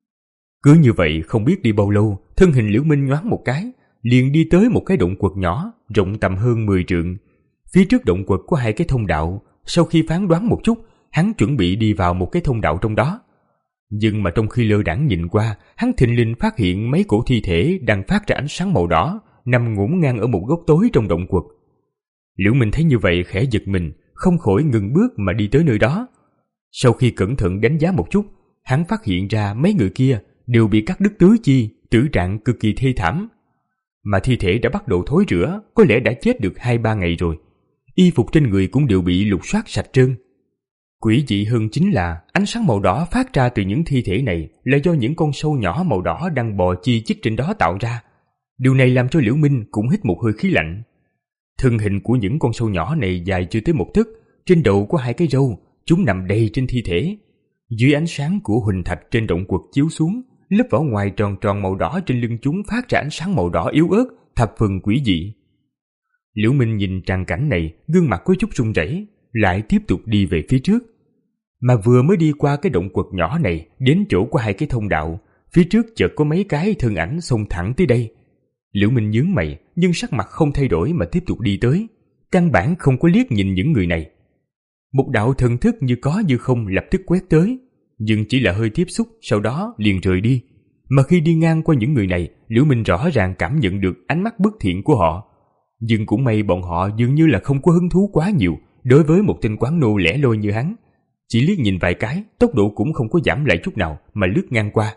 Cứ như vậy không biết đi bao lâu, thân hình Liễu Minh nhoáng một cái, liền đi tới một cái động quật nhỏ, rộng tầm hơn mười trượng. Phía trước động quật có hai cái thông đạo, sau khi phán đoán một chút, hắn chuẩn bị đi vào một cái thông đạo trong đó. Nhưng mà trong khi lơ đãng nhìn qua, hắn thình lình phát hiện mấy cổ thi thể đang phát ra ánh sáng màu đỏ, nằm ngổn ngang ở một góc tối trong động quật. Liễu Minh thấy như vậy khẽ giật mình, không khỏi ngừng bước mà đi tới nơi đó. Sau khi cẩn thận đánh giá một chút, hắn phát hiện ra mấy người kia đều bị cắt đứt tứ chi, tử trạng cực kỳ thê thảm. Mà thi thể đã bắt đầu thối rữa, có lẽ đã chết được hai ba ngày rồi. Y phục trên người cũng đều bị lục soát sạch trơn. Quỷ dị hơn chính là ánh sáng màu đỏ phát ra từ những thi thể này là do những con sâu nhỏ màu đỏ đang bò chi chít trên đó tạo ra. Điều này làm cho Liễu Minh cũng hít một hơi khí lạnh. Thân hình của những con sâu nhỏ này dài chưa tới một tấc, trên đầu có hai cái râu, chúng nằm đầy trên thi thể. Dưới ánh sáng của huỳnh thạch trên động quật chiếu xuống, lớp vỏ ngoài tròn tròn màu đỏ trên lưng chúng phát ra ánh sáng màu đỏ yếu ớt, thập phần quỷ dị. Liễu Minh nhìn tràng cảnh này, gương mặt có chút run rẩy, lại tiếp tục đi về phía trước. Mà vừa mới đi qua cái động quật nhỏ này, đến chỗ có hai cái thông đạo, phía trước chợt có mấy cái thân ảnh xông thẳng tới đây. Liễu Minh nhướng mày, nhưng sắc mặt không thay đổi mà tiếp tục đi tới, căn bản không có liếc nhìn những người này. Một đạo thần thức như có như không lập tức quét tới, nhưng chỉ là hơi tiếp xúc, sau đó liền rời đi. Mà khi đi ngang qua những người này, Liễu Minh rõ ràng cảm nhận được ánh mắt bất thiện của họ. Nhưng cũng may bọn họ dường như là không có hứng thú quá nhiều đối với một tên quán nô lẻ loi như hắn. Chỉ liếc nhìn vài cái, tốc độ cũng không có giảm lại chút nào mà lướt ngang qua.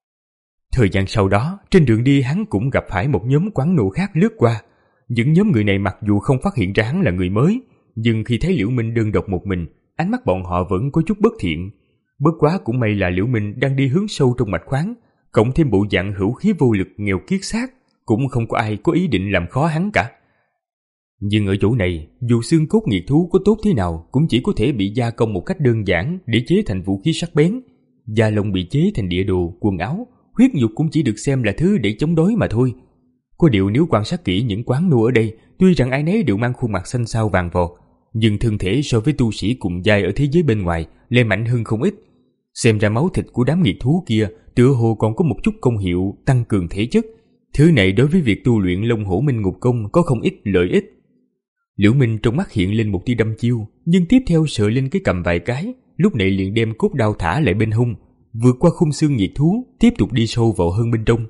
Thời gian sau đó, trên đường đi hắn cũng gặp phải một nhóm quán nô khác lướt qua. Những nhóm người này mặc dù không phát hiện ra hắn là người mới, nhưng khi thấy Liễu Minh đơn độc một mình, ánh mắt bọn họ vẫn có chút bất thiện. Bất quá cũng may là Liễu Minh đang đi hướng sâu trong mạch khoáng, cộng thêm bộ dạng hữu khí vô lực nghèo kiết xác, cũng không có ai có ý định làm khó hắn cả. Nhưng ở chỗ này, dù xương cốt nghiệt thú có tốt thế nào cũng chỉ có thể bị gia công một cách đơn giản để chế thành vũ khí sắc bén. Da lông bị chế thành địa đồ, quần áo, huyết nhục cũng chỉ được xem là thứ để chống đối mà thôi. Có điều nếu quan sát kỹ những quán nô ở đây, tuy rằng ai nấy đều mang khuôn mặt xanh xao vàng vọt, nhưng thân thể so với tu sĩ cùng giai ở thế giới bên ngoài lại mạnh hơn không ít. Xem ra máu thịt của đám nghiệt thú kia tựa hồ còn có một chút công hiệu tăng cường thể chất. Thứ này đối với việc tu luyện Long Hổ Minh Ngục Công có không ít lợi ích. Liễu Minh trong mắt hiện lên một tia đăm chiêu, nhưng tiếp theo sờ lên cái cầm vài cái, lúc này liền đem cốt đao thả lại bên hông, vượt qua khung xương nghiệt thú, tiếp tục đi sâu vào hơn bên trong.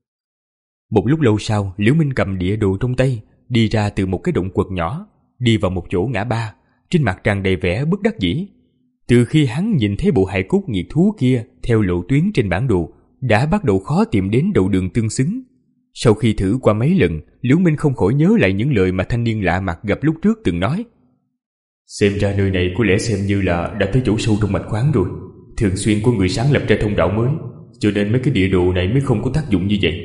Một lúc lâu sau, Liễu Minh cầm địa đồ trong tay, đi ra từ một cái động quật nhỏ, đi vào một chỗ ngã ba, trên mặt tràn đầy vẻ bất đắc dĩ. Từ khi hắn nhìn thấy bộ hài cốt nghiệt thú kia theo lộ tuyến trên bản đồ, đã bắt đầu khó tìm đến đầu đường tương xứng. Sau khi thử qua mấy lần, Liễu Minh không khỏi nhớ lại những lời mà thanh niên lạ mặt gặp lúc trước từng nói. Xem ra nơi này có lẽ xem như là đã tới chỗ sâu trong mạch khoáng rồi. Thường xuyên có người sáng lập ra thông đạo mới, cho nên mấy cái địa đồ này mới không có tác dụng như vậy.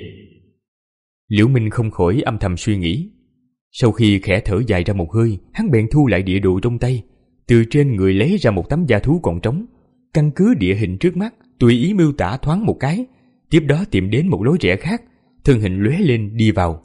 Liễu Minh không khỏi âm thầm suy nghĩ. Sau khi khẽ thở dài ra một hơi, hắn bèn thu lại địa đồ trong tay, từ trên người lấy ra một tấm da thú còn trống, căn cứ địa hình trước mắt tùy ý miêu tả thoáng một cái, tiếp đó tìm đến một lối rẽ khác, thân hình lóe lên đi vào.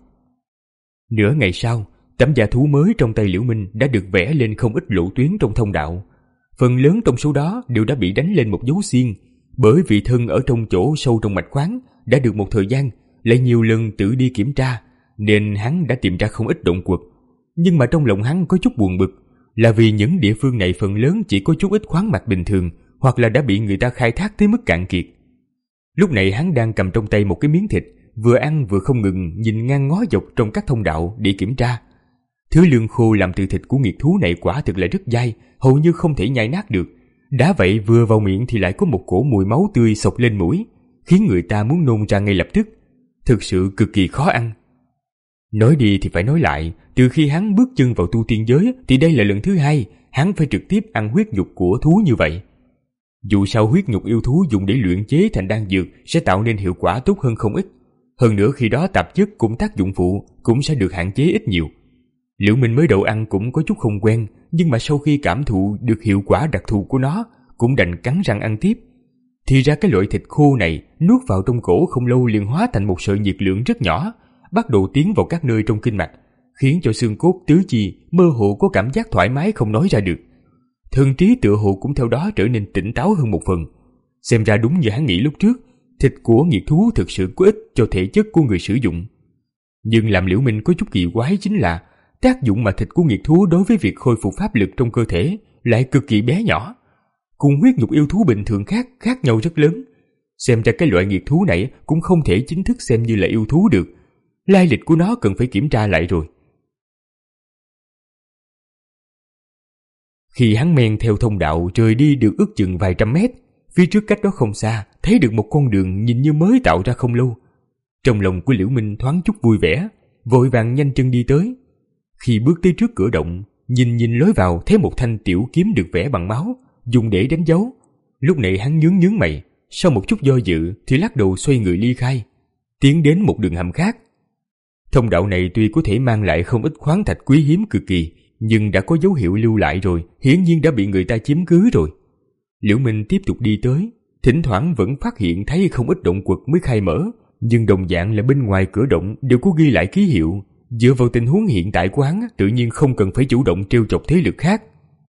Nửa ngày sau, tấm da thú mới trong tay Liễu Minh đã được vẽ lên không ít lộ tuyến trong thông đạo. Phần lớn trong số đó đều đã bị đánh lên một dấu xiên, bởi vì thân ở trong chỗ sâu trong mạch khoáng đã được một thời gian, lại nhiều lần tự đi kiểm tra, nên hắn đã tìm ra không ít động quật. Nhưng mà trong lòng hắn có chút buồn bực, là vì những địa phương này phần lớn chỉ có chút ít khoáng mạch bình thường, hoặc là đã bị người ta khai thác tới mức cạn kiệt. Lúc này hắn đang cầm trong tay một cái miếng thịt, vừa ăn vừa không ngừng nhìn ngang ngó dọc trong các thông đạo để kiểm tra. Thứ lương khô làm từ thịt của nghiệt thú này quả thực là rất dai, hầu như không thể nhai nát được. Đã vậy vừa vào miệng thì lại có một cổ mùi máu tươi xộc lên mũi, khiến người ta muốn nôn ra ngay lập tức. Thực sự cực kỳ khó ăn. Nói đi thì phải nói lại, từ khi hắn bước chân vào tu tiên giới thì đây là lần thứ hai hắn phải trực tiếp ăn huyết nhục của thú như vậy. Dù sao huyết nhục yêu thú dùng để luyện chế thành đan dược sẽ tạo nên hiệu quả tốt hơn không ít. Hơn nữa khi đó tạp chất cũng tác dụng phụ cũng sẽ được hạn chế ít nhiều. Liễu Minh mới đầu ăn cũng có chút không quen, nhưng mà sau khi cảm thụ được hiệu quả đặc thù của nó, cũng đành cắn răng ăn tiếp. Thì ra cái loại thịt khô này nuốt vào trong cổ không lâu liền hóa thành một sợi nhiệt lượng rất nhỏ, bắt đầu tiến vào các nơi trong kinh mạch, khiến cho xương cốt tứ chi mơ hồ có cảm giác thoải mái không nói ra được. Thần trí tựa hồ cũng theo đó trở nên tỉnh táo hơn một phần. Xem ra đúng như hắn nghĩ lúc trước, thịt của nghiệt thú thực sự có ích cho thể chất của người sử dụng. Nhưng làm Liễu Minh có chút kỳ quái chính là tác dụng mà thịt của nghiệt thú đối với việc khôi phục pháp lực trong cơ thể lại cực kỳ bé nhỏ, cùng huyết nhục yêu thú bình thường khác khác nhau rất lớn. Xem ra cái loại nghiệt thú này cũng không thể chính thức xem như là yêu thú được. Lai lịch của nó cần phải kiểm tra lại rồi. Khi hắn men theo thông đạo rời đi được ước chừng vài trăm mét, phía trước cách đó không xa thấy được một con đường nhìn như mới tạo ra không lâu. Trong lòng của Liễu Minh thoáng chút vui vẻ, vội vàng nhanh chân đi tới. Khi bước tới trước cửa động, nhìn nhìn lối vào thấy một thanh tiểu kiếm được vẽ bằng máu, dùng để đánh dấu. Lúc này hắn nhướng nhướng mày, sau một chút do dự thì lắc đầu xoay người ly khai, tiến đến một đường hầm khác. Thông đạo này tuy có thể mang lại không ít khoáng thạch quý hiếm cực kỳ, nhưng đã có dấu hiệu lưu lại rồi, hiển nhiên đã bị người ta chiếm cứ rồi. Liễu Minh tiếp tục đi tới, thỉnh thoảng vẫn phát hiện thấy không ít động quật mới khai mở, nhưng đồng dạng là bên ngoài cửa động đều có ghi lại ký hiệu. Dựa vào tình huống hiện tại của hắn, tự nhiên không cần phải chủ động trêu chọc thế lực khác.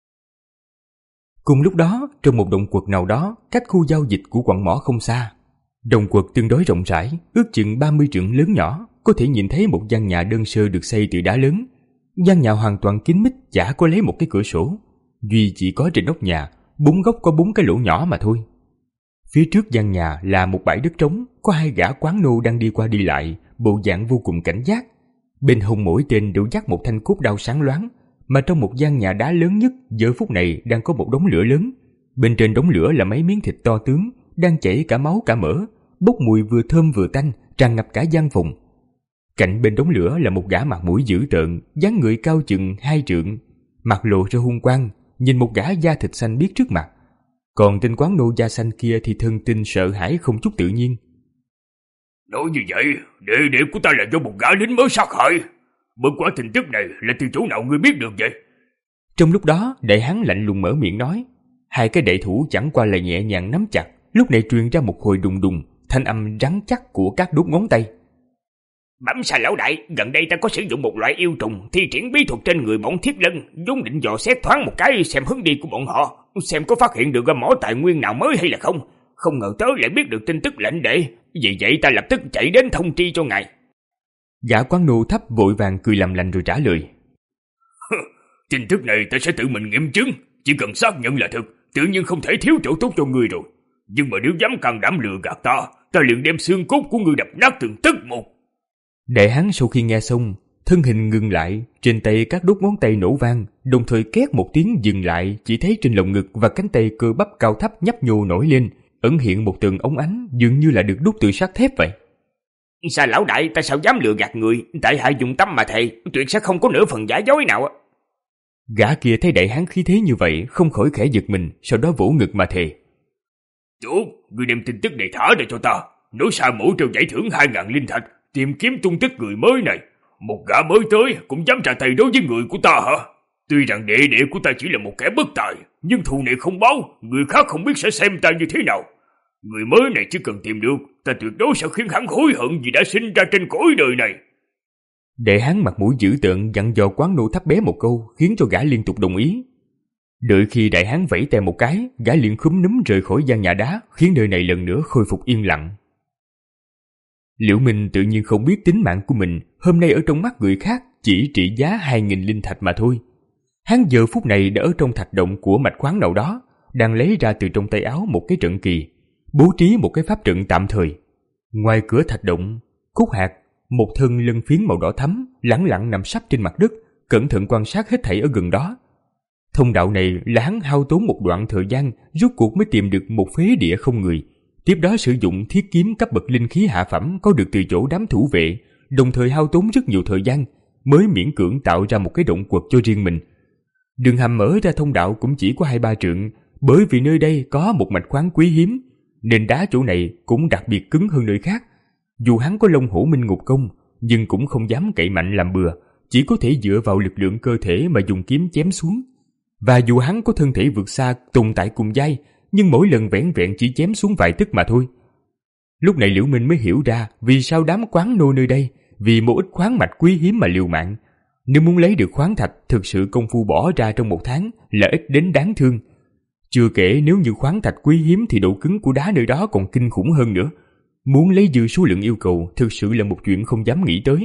Cùng lúc đó, trong một động quật nào đó, cách khu giao dịch của quặng mỏ không xa, động quật tương đối rộng rãi, ước chừng ba mươi trượng lớn nhỏ, có thể nhìn thấy một gian nhà đơn sơ được xây từ đá lớn. Gian nhà hoàn toàn kín mít, chả có lấy một cái cửa sổ, duy chỉ có trên nóc nhà bốn góc có bốn cái lỗ nhỏ mà thôi. Phía trước gian nhà là một bãi đất trống, có hai gã quán nô đang đi qua đi lại, bộ dạng vô cùng cảnh giác. Bên hông mỗi tên đều dắt một thanh cốt đao sáng loáng, mà trong một gian nhà đá lớn nhất giờ phút này đang có một đống lửa lớn. Bên trên đống lửa là mấy miếng thịt to tướng đang chảy cả máu cả mỡ, bốc mùi vừa thơm vừa tanh, tràn ngập cả gian phòng. Cạnh bên đống lửa là một gã mặt mũi dữ tợn, dáng người cao chừng hai trượng, mặt lộ ra hung quang, nhìn một gã da thịt xanh biếc trước mặt. Còn tên quán nô da xanh kia thì thân tin sợ hãi không chút tự nhiên. Nói như vậy, đệ đệ của ta là do một gã lính mới sát hại. Bất quả tin tức này là từ chỗ nào ngươi biết được vậy? Trong lúc đó, đại hán lạnh lùng mở miệng nói. Hai cái đệ thủ chẳng qua là nhẹ nhàng nắm chặt, lúc này truyền ra một hồi đùng đùng, thanh âm rắn chắc của các đốt ngón tay. Bẩm Sa lão đại, gần đây ta có sử dụng một loại yêu trùng thi triển bí thuật trên người bọn thiết lân, vốn định dò xét thoáng một cái xem hướng đi của bọn họ, xem có phát hiện được mỏ tài nguyên nào mới hay là không. Không ngờ tới lại biết được tin tức lệnh đệ, vì vậy ta lập tức chạy đến thông tri cho ngài. Gã quán nô thấp vội vàng cười làm lành rồi trả lời. Tin tức này ta sẽ tự mình nghiệm chứng, chỉ cần xác nhận là thật, tự nhiên không thể thiếu chỗ tốt cho ngươi rồi. Nhưng mà nếu dám can đảm lừa gạt ta, ta liền đem xương cốt của ngươi đập nát từng tấc một. Đại hán sau khi nghe xong, thân hình ngừng lại, trên tay các đốt ngón tay nổ vang, đồng thời két một tiếng dừng lại, chỉ thấy trên lồng ngực và cánh tay cơ bắp cao thấp nhấp nhô nổi lên, ẩn hiện một tầng ống ánh dường như là được đúc từ sắt thép vậy. Sa lão đại, ta sao dám lừa gạt người, tại hạ dùng tâm mà thề, tuyệt sẽ không có nửa phần giả dối nào. Gã kia thấy đại hán khí thế như vậy, không khỏi khẽ giật mình, sau đó vỗ ngực mà thề. Tốt, ngươi đem tin tức này thả ra cho ta, nói Sa mổ treo giải thưởng hai ngàn linh thạch, tìm kiếm tung tích người mới này. Một gã mới tới cũng dám ra tay đối với người của ta hả? Tuy rằng đệ đệ của ta chỉ là một kẻ bất tài, nhưng thù này không báo, người khác không biết sẽ xem ta như thế nào. Người mới này chỉ cần tìm được, ta tuyệt đối sẽ khiến hắn hối hận vì đã sinh ra trên cõi đời này. Đệ hán mặt mũi dữ tợn dặn dò quán nô thấp bé một câu, khiến cho gã liên tục đồng ý. Đợi khi đại hán vẫy tay một cái, gã liền khúm núm rời khỏi gian nhà đá, khiến nơi này lần nữa khôi phục yên lặng. Liễu Minh tự nhiên không biết tính mạng của mình hôm nay ở trong mắt người khác chỉ trị giá hai nghìn linh thạch mà thôi. Hắn giờ phút này đã ở trong thạch động của mạch khoáng nào đó, đang lấy ra từ trong tay áo một cái trận kỳ, bố trí một cái pháp trận tạm thời. Ngoài cửa thạch động, Cúc Hạc, một thân lân phiến màu đỏ thắm, lẳng lặng nằm sấp trên mặt đất, cẩn thận quan sát hết thảy ở gần đó. Thông đạo này là hắn hao tốn một đoạn thời gian, rốt cuộc mới tìm được một phế địa không người. Tiếp đó sử dụng thiết kiếm cấp bậc linh khí hạ phẩm có được từ chỗ đám thủ vệ, đồng thời hao tốn rất nhiều thời gian, mới miễn cưỡng tạo ra một cái động quật cho riêng mình. Đường hầm mở ra thông đạo cũng chỉ có hai ba trượng, bởi vì nơi đây có một mạch khoáng quý hiếm, nên đá chỗ này cũng đặc biệt cứng hơn nơi khác. Dù hắn có Long Hổ Minh Ngục Công, nhưng cũng không dám cậy mạnh làm bừa, chỉ có thể dựa vào lực lượng cơ thể mà dùng kiếm chém xuống. Và dù hắn có thân thể vượt xa tồn tại cùng giai, nhưng mỗi lần vẻn vẹn chỉ chém xuống vài tấc mà thôi. Lúc này Liễu Minh mới hiểu ra vì sao đám quán nô nơi đây vì một ít khoáng mạch quý hiếm mà liều mạng. Nếu muốn lấy được khoáng thạch, thực sự công phu bỏ ra trong một tháng là ít đến đáng thương. Chưa kể nếu như khoáng thạch quý hiếm thì độ cứng của đá nơi đó còn kinh khủng hơn nữa. Muốn lấy dư số lượng yêu cầu thực sự là một chuyện không dám nghĩ tới.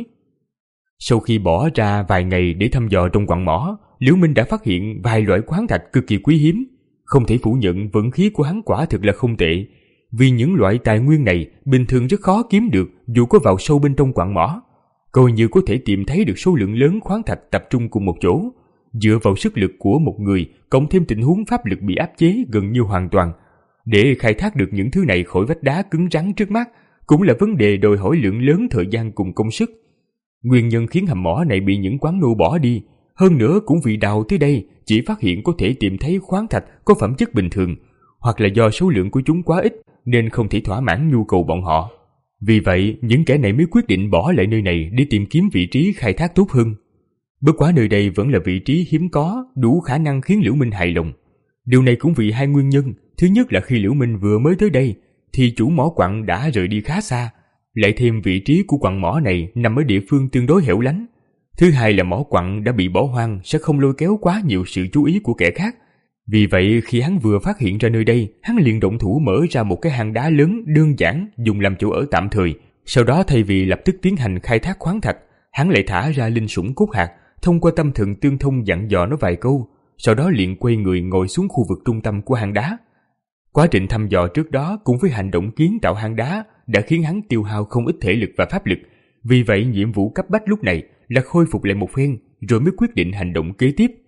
Sau khi bỏ ra vài ngày để thăm dò trong quặng mỏ, Liễu Minh đã phát hiện vài loại khoáng thạch cực kỳ quý hiếm. Không thể phủ nhận vận khí của hắn quả thực là không tệ, vì những loại tài nguyên này bình thường rất khó kiếm được dù có vào sâu bên trong quặng mỏ. Coi như có thể tìm thấy được số lượng lớn khoáng thạch tập trung cùng một chỗ. Dựa vào sức lực của một người, cộng thêm tình huống pháp lực bị áp chế gần như hoàn toàn, để khai thác được những thứ này khỏi vách đá cứng rắn trước mắt, cũng là vấn đề đòi hỏi lượng lớn thời gian cùng công sức. Nguyên nhân khiến hầm mỏ này bị những quán nô bỏ đi, hơn nữa cũng vì đào tới đây chỉ phát hiện có thể tìm thấy khoáng thạch có phẩm chất bình thường, hoặc là do số lượng của chúng quá ít nên không thể thỏa mãn nhu cầu bọn họ. Vì vậy, những kẻ này mới quyết định bỏ lại nơi này để tìm kiếm vị trí khai thác tốt hơn. Bất quá nơi đây vẫn là vị trí hiếm có, đủ khả năng khiến Liễu Minh hài lòng. Điều này cũng vì hai nguyên nhân. Thứ nhất là khi Liễu Minh vừa mới tới đây thì chủ mỏ quặng đã rời đi khá xa, lại thêm vị trí của quặng mỏ này nằm ở địa phương tương đối hẻo lánh. Thứ hai là mỏ quặng đã bị bỏ hoang sẽ không lôi kéo quá nhiều sự chú ý của kẻ khác. Vì vậy khi hắn vừa phát hiện ra nơi đây, hắn liền động thủ mở ra một cái hang đá lớn đơn giản dùng làm chỗ ở tạm thời. Sau đó thay vì lập tức tiến hành khai thác khoáng thạch, hắn lại thả ra linh sủng cốt hạt, thông qua tâm thần tương thông dặn dò nó vài câu, sau đó liền quay người ngồi xuống khu vực trung tâm của hang đá. Quá trình thăm dò trước đó cùng với hành động kiến tạo hang đá đã khiến hắn tiêu hao không ít thể lực và pháp lực. Vì vậy nhiệm vụ cấp bách lúc này là khôi phục lại một phen rồi mới quyết định hành động kế tiếp.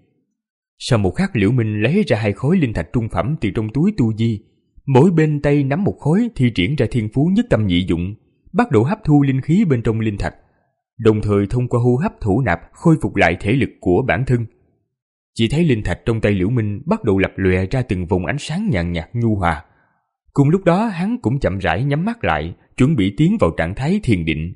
Sau một khắc, Liễu Minh lấy ra hai khối linh thạch trung phẩm từ trong túi tu di, mỗi bên tay nắm một khối thi triển ra thiên phú nhất tâm nhị dụng, bắt đầu hấp thu linh khí bên trong linh thạch, đồng thời thông qua hô hấp thổ nạp khôi phục lại thể lực của bản thân. Chỉ thấy linh thạch trong tay Liễu Minh bắt đầu lập lòe ra từng vòng ánh sáng nhàn nhạt nhu hòa. Cùng lúc đó hắn cũng chậm rãi nhắm mắt lại, chuẩn bị tiến vào trạng thái thiền định.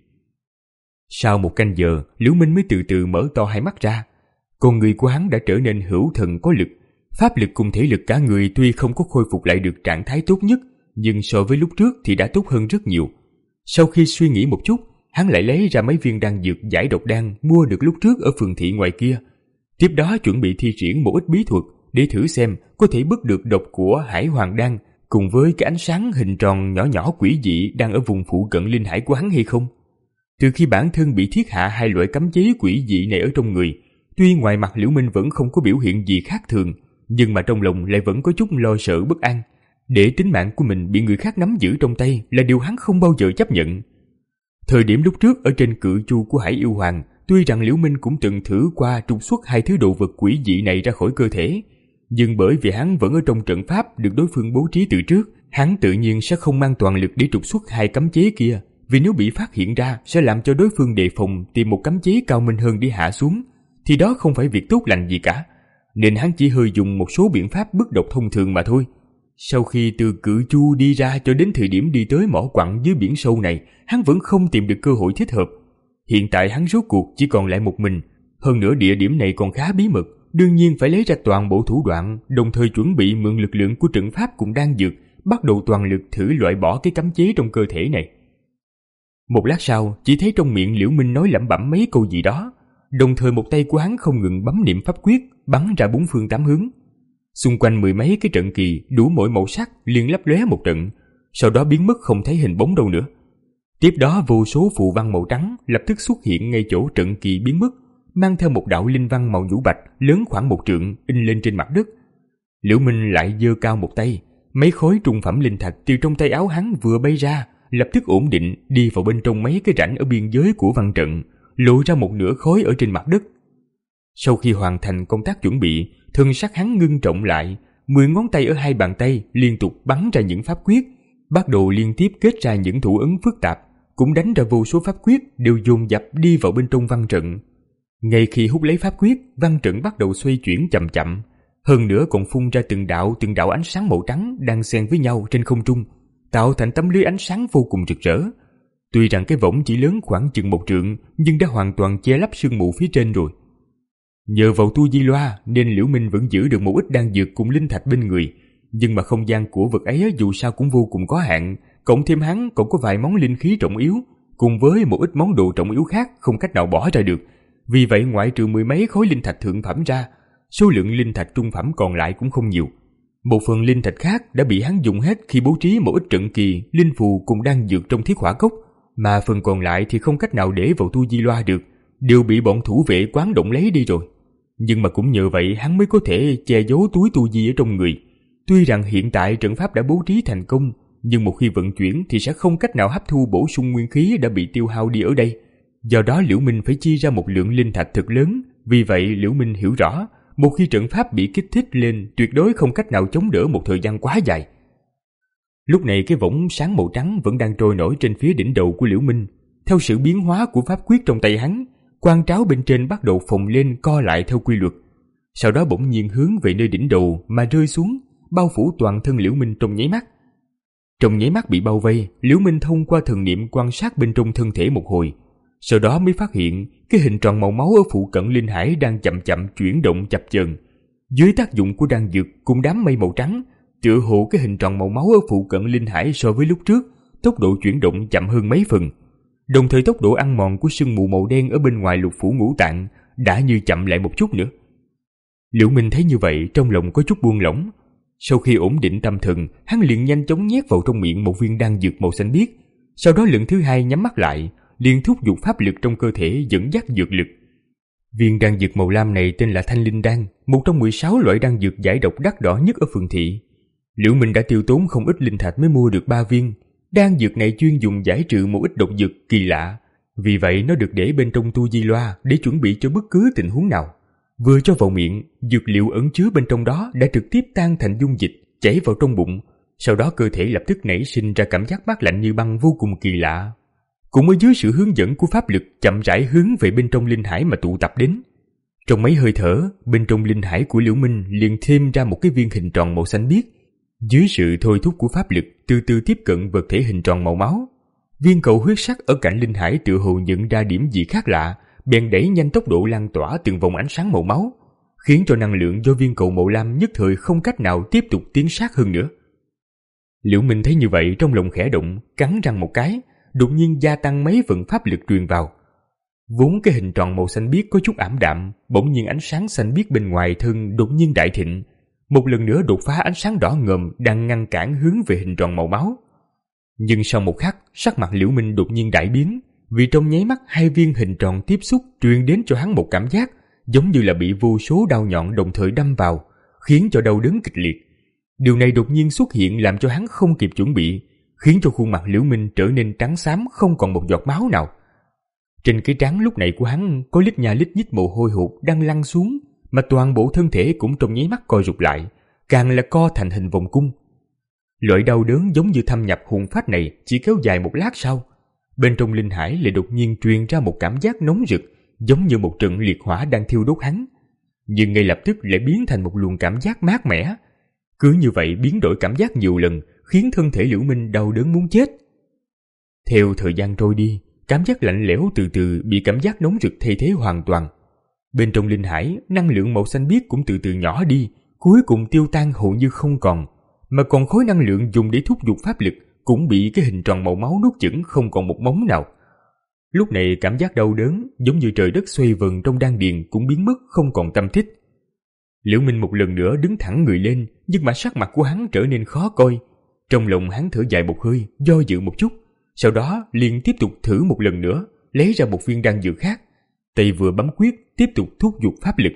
Sau một canh giờ, Liễu Minh mới từ từ mở to hai mắt ra. Con người của hắn đã trở nên hữu thần có lực, pháp lực cùng thể lực cả người tuy không có khôi phục lại được trạng thái tốt nhất, nhưng so với lúc trước thì đã tốt hơn rất nhiều. Sau khi suy nghĩ một chút, hắn lại lấy ra mấy viên đan dược giải độc đan mua được lúc trước ở phường thị ngoài kia. Tiếp đó chuẩn bị thi triển một ít bí thuật để thử xem có thể bứt được độc của Hải Hoàng đan cùng với cái ánh sáng hình tròn nhỏ nhỏ quỷ dị đang ở vùng phụ cận linh hải của hắn hay không. Từ khi bản thân bị thiết hạ hai loại cấm chế quỷ dị này ở trong người, tuy ngoài mặt Liễu Minh vẫn không có biểu hiện gì khác thường, nhưng mà trong lòng lại vẫn có chút lo sợ bất an. Để tính mạng của mình bị người khác nắm giữ trong tay là điều hắn không bao giờ chấp nhận. Thời điểm lúc trước ở trên cự chu của Hải Yêu Hoàng, tuy rằng Liễu Minh cũng từng thử qua trục xuất hai thứ đồ vật quỷ dị này ra khỏi cơ thể, nhưng bởi vì hắn vẫn ở trong trận pháp được đối phương bố trí từ trước, hắn tự nhiên sẽ không mang toàn lực để trục xuất hai cấm chế kia, vì nếu bị phát hiện ra sẽ làm cho đối phương đề phòng tìm một cấm chế cao minh hơn để hạ xuống, thì đó không phải việc tốt lành gì cả, nên hắn chỉ hơi dùng một số biện pháp bức độc thông thường mà thôi. Sau khi từ cự chu đi ra cho đến thời điểm đi tới mỏ quặng dưới biển sâu này, hắn vẫn không tìm được cơ hội thích hợp. Hiện tại hắn rốt cuộc chỉ còn lại một mình, hơn nữa địa điểm này còn khá bí mật, đương nhiên phải lấy ra toàn bộ thủ đoạn, đồng thời chuẩn bị mượn lực lượng của trận pháp cũng đang dược, bắt đầu toàn lực thử loại bỏ cái cấm chế trong cơ thể này. Một lát sau, chỉ thấy trong miệng Liễu Minh nói lẩm bẩm mấy câu gì đó, đồng thời một tay của hắn không ngừng bấm niệm pháp quyết, bắn ra bốn phương tám hướng. Xung quanh mười mấy cái trận kỳ đủ mỗi màu sắc liền lấp lóe một trận, sau đó biến mất không thấy hình bóng đâu nữa. Tiếp đó vô số phù văn màu trắng lập tức xuất hiện ngay chỗ trận kỳ biến mất, mang theo một đạo linh văn màu nhũ bạch lớn khoảng một trượng in lên trên mặt đất. Liễu Minh lại giơ cao một tay, mấy khối trung phẩm linh thạch từ trong tay áo hắn vừa bay ra, lập tức ổn định đi vào bên trong mấy cái rãnh ở biên giới của văn trận, lộ ra một nửa khối ở trên mặt đất. Sau khi hoàn thành công tác chuẩn bị, thân sắc hắn ngưng trọng lại, mười ngón tay ở hai bàn tay liên tục bắn ra những pháp quyết, bắt đầu liên tiếp kết ra những thủ ấn phức tạp, cũng đánh ra vô số pháp quyết đều dồn dập đi vào bên trong văn trận. Ngay khi hút lấy pháp quyết, văn trận bắt đầu xoay chuyển chậm chậm, hơn nữa còn phun ra từng đạo từng đạo ánh sáng màu trắng đang xen với nhau trên không trung, tạo thành tấm lưới ánh sáng vô cùng rực rỡ. Tuy rằng cái võng chỉ lớn khoảng chừng một trượng, nhưng đã hoàn toàn che lấp sương mù phía trên rồi. Nhờ vào tu di loa nên Liễu Minh vẫn giữ được một ít đan dược cùng linh thạch bên người, nhưng mà không gian của vật ấy dù sao cũng vô cùng có hạn, cộng thêm hắn còn có vài món linh khí trọng yếu, cùng với một ít món đồ trọng yếu khác không cách nào bỏ ra được. Vì vậy ngoại trừ mười mấy khối linh thạch thượng phẩm ra, số lượng linh thạch trung phẩm còn lại cũng không nhiều. Một phần linh thạch khác đã bị hắn dùng hết khi bố trí một ít trận kỳ, linh phù cùng đan dược trong thiết hỏa cốc, mà phần còn lại thì không cách nào để vào tu di loa được, đều bị bọn thủ vệ quán động lấy đi rồi. Nhưng mà cũng nhờ vậy hắn mới có thể che giấu túi tu di ở trong người. Tuy rằng hiện tại trận pháp đã bố trí thành công, nhưng một khi vận chuyển thì sẽ không cách nào hấp thu bổ sung nguyên khí đã bị tiêu hao đi ở đây. Do đó Liễu Minh phải chi ra một lượng linh thạch thật lớn. Vì vậy Liễu Minh hiểu rõ, một khi trận pháp bị kích thích lên, tuyệt đối không cách nào chống đỡ một thời gian quá dài. Lúc này cái võng sáng màu trắng vẫn đang trôi nổi trên phía đỉnh đầu của Liễu Minh. Theo sự biến hóa của pháp quyết trong tay hắn, quan tráo bên trên bắt đầu phồng lên co lại theo quy luật. Sau đó bỗng nhiên hướng về nơi đỉnh đầu mà rơi xuống, bao phủ toàn thân Liễu Minh trong nháy mắt. Trong nháy mắt bị bao vây, Liễu Minh thông qua thần niệm quan sát bên trong thân thể một hồi, sau đó mới phát hiện cái hình tròn màu máu ở phụ cận linh hải đang chậm chậm chuyển động chập chờn. Dưới tác dụng của đan dược cùng đám mây màu trắng, tựa hồ cái hình tròn màu máu ở phụ cận linh hải so với lúc trước, tốc độ chuyển động chậm hơn mấy phần. Đồng thời tốc độ ăn mòn của sương mù màu đen ở bên ngoài lục phủ ngũ tạng đã như chậm lại một chút nữa. Liễu Minh thấy như vậy trong lòng có chút buông lỏng. Sau khi ổn định tâm thần, hắn liền nhanh chóng nhét vào trong miệng một viên đan dược màu xanh biếc. Sau đó lần thứ hai nhắm mắt lại, liền thúc giục pháp lực trong cơ thể dẫn dắt dược lực. Viên đan dược màu lam này tên là Thanh Linh Đan, một trong mười sáu loại đan dược giải độc đắt đỏ nhất ở phường thị. Liễu Minh đã tiêu tốn không ít linh thạch mới mua được ba viên. Đan dược này chuyên dùng giải trừ một ít độc dược kỳ lạ, vì vậy nó được để bên trong tu di loa để chuẩn bị cho bất cứ tình huống nào. Vừa cho vào miệng, dược liệu ẩn chứa bên trong đó đã trực tiếp tan thành dung dịch, chảy vào trong bụng. Sau đó cơ thể lập tức nảy sinh ra cảm giác mát lạnh như băng vô cùng kỳ lạ. Cũng ở dưới sự hướng dẫn của pháp lực chậm rãi hướng về bên trong linh hải mà tụ tập đến. Trong mấy hơi thở, bên trong linh hải của Liễu Minh liền thêm ra một cái viên hình tròn màu xanh biếc. Dưới sự thôi thúc của pháp lực, từ từ tiếp cận vật thể hình tròn màu máu. Viên cầu huyết sắc ở cạnh linh hải tựa hồ nhận ra điểm gì khác lạ, bèn đẩy nhanh tốc độ lan tỏa từng vòng ánh sáng màu máu, khiến cho năng lượng do viên cầu màu lam nhất thời không cách nào tiếp tục tiến sát hơn nữa. Liễu Minh thấy như vậy trong lòng khẽ động, cắn răng một cái, đột nhiên gia tăng mấy vận pháp lực truyền vào. Vốn cái hình tròn màu xanh biếc có chút ảm đạm, bỗng nhiên ánh sáng xanh biếc bên ngoài thân đột nhiên đại thịnh, một lần nữa đột phá ánh sáng đỏ ngòm đang ngăn cản hướng về hình tròn màu máu. Nhưng sau một khắc, sắc mặt Liễu Minh đột nhiên đại biến, vì trong nháy mắt hai viên hình tròn tiếp xúc truyền đến cho hắn một cảm giác giống như là bị vô số đao nhọn đồng thời đâm vào, khiến cho đau đớn kịch liệt. Điều này đột nhiên xuất hiện làm cho hắn không kịp chuẩn bị, khiến cho khuôn mặt Liễu Minh trở nên trắng xám không còn một giọt máu nào. Trên cái trán lúc này của hắn có lít nha lít nhít mồ hôi hột đang lăn xuống, mà toàn bộ thân thể cũng trong nháy mắt co rụt lại, càng là co thành hình vòng cung. Loại đau đớn giống như thâm nhập hồn phách này chỉ kéo dài một lát sau, bên trong linh hải lại đột nhiên truyền ra một cảm giác nóng rực, giống như một trận liệt hỏa đang thiêu đốt hắn, nhưng ngay lập tức lại biến thành một luồng cảm giác mát mẻ. Cứ như vậy biến đổi cảm giác nhiều lần, khiến thân thể Liễu Minh đau đớn muốn chết. Theo thời gian trôi đi, cảm giác lạnh lẽo từ từ bị cảm giác nóng rực thay thế hoàn toàn. Bên trong linh hải, năng lượng màu xanh biếc cũng từ từ nhỏ đi, cuối cùng tiêu tan hầu như không còn, mà còn khối năng lượng dùng để thúc giục pháp lực cũng bị cái hình tròn màu máu nuốt chửng không còn một mống nào. Lúc này cảm giác đau đớn giống như trời đất xoay vần trong đan điền cũng biến mất không còn tâm tích. Liễu Minh một lần nữa đứng thẳng người lên, nhưng mà sắc mặt của hắn trở nên khó coi. Trong lòng hắn thở dài một hơi, do dự một chút, sau đó liền tiếp tục thử một lần nữa, lấy ra một viên đan dược khác, tay vừa bấm quyết tiếp tục thúc giục pháp lực.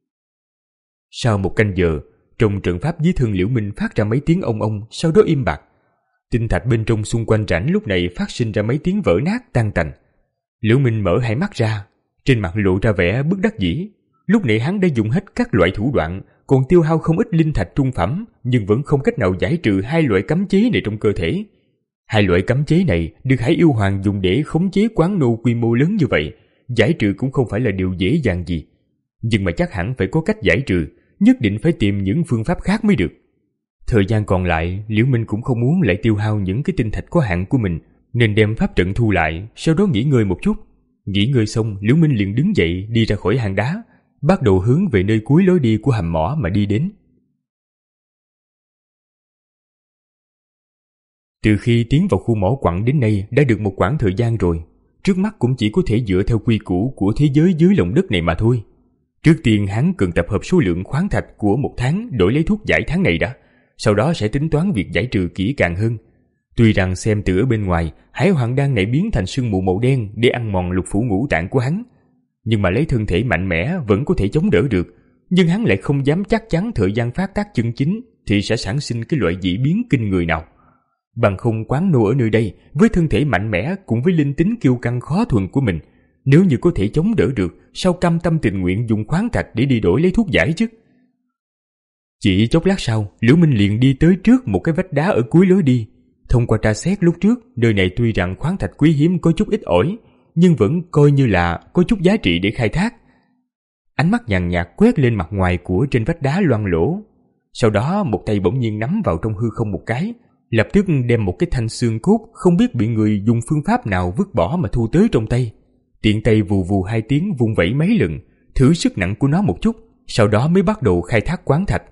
Sau một canh giờ, trong trận pháp dưới thân Liễu Minh phát ra mấy tiếng ông ông, sau đó im bặt. Tinh thạch bên trong xung quanh rãnh lúc này phát sinh ra mấy tiếng vỡ nát tan tành. Liễu Minh mở hai mắt ra, trên mặt lộ ra vẻ bất đắc dĩ. Lúc này hắn đã dùng hết các loại thủ đoạn, còn tiêu hao không ít linh thạch trung phẩm, nhưng vẫn không cách nào giải trừ hai loại cấm chế này trong cơ thể. Hai loại cấm chế này được Hải Yêu Hoàng dùng để khống chế quán nô quy mô lớn như vậy, giải trừ cũng không phải là điều dễ dàng gì. Nhưng mà chắc hẳn phải có cách giải trừ, nhất định phải tìm những phương pháp khác mới được. Thời gian còn lại, Liễu Minh cũng không muốn lại tiêu hao những cái tinh thạch có hạn của mình, nên đem pháp trận thu lại, sau đó nghỉ ngơi một chút. Nghỉ ngơi xong, Liễu Minh liền đứng dậy đi ra khỏi hang đá, bắt đầu hướng về nơi cuối lối đi của hầm mỏ mà đi đến. Từ khi tiến vào khu mỏ quặng đến nay đã được một quãng thời gian rồi. trước mắt cũng chỉ có thể dựa theo quy củ của thế giới dưới lòng đất này mà thôi. Trước tiên hắn cần tập hợp số lượng khoáng thạch của một tháng đổi lấy thuốc giải tháng này đã, sau đó sẽ tính toán việc giải trừ kỹ càng hơn. Tuy rằng xem từ ở bên ngoài, Hải Hoàng đang nảy biến thành sương mù màu đen để ăn mòn lục phủ ngũ tạng của hắn, nhưng mà lấy thân thể mạnh mẽ vẫn có thể chống đỡ được. Nhưng hắn lại không dám chắc chắn thời gian phát tác chân chính thì sẽ sản sinh cái loại dị biến kinh người nào. Bằng không Quán Nô ở nơi đây với thân thể mạnh mẽ cùng với linh tính kiêu căng khó thuần của mình, nếu như có thể chống đỡ được, sao cam tâm tình nguyện dùng khoáng thạch để đi đổi lấy thuốc giải chứ? Chỉ chốc lát sau, Liễu Minh liền đi tới trước một cái vách đá ở cuối lối đi. Thông qua tra xét lúc trước, nơi này tuy rằng khoáng thạch quý hiếm có chút ít ỏi, nhưng vẫn coi như là có chút giá trị để khai thác. Ánh mắt nhàn nhạt quét lên mặt ngoài của trên vách đá loang lỗ. Sau đó một tay bỗng nhiên nắm vào trong hư không một cái, lập tức đem một cái thanh xương cốt không biết bị người dùng phương pháp nào vứt bỏ mà thu tới trong tay. Tiện tay vù vù hai tiếng vung vẩy mấy lần, thử sức nặng của nó một chút, sau đó mới bắt đầu khai thác khoáng thạch.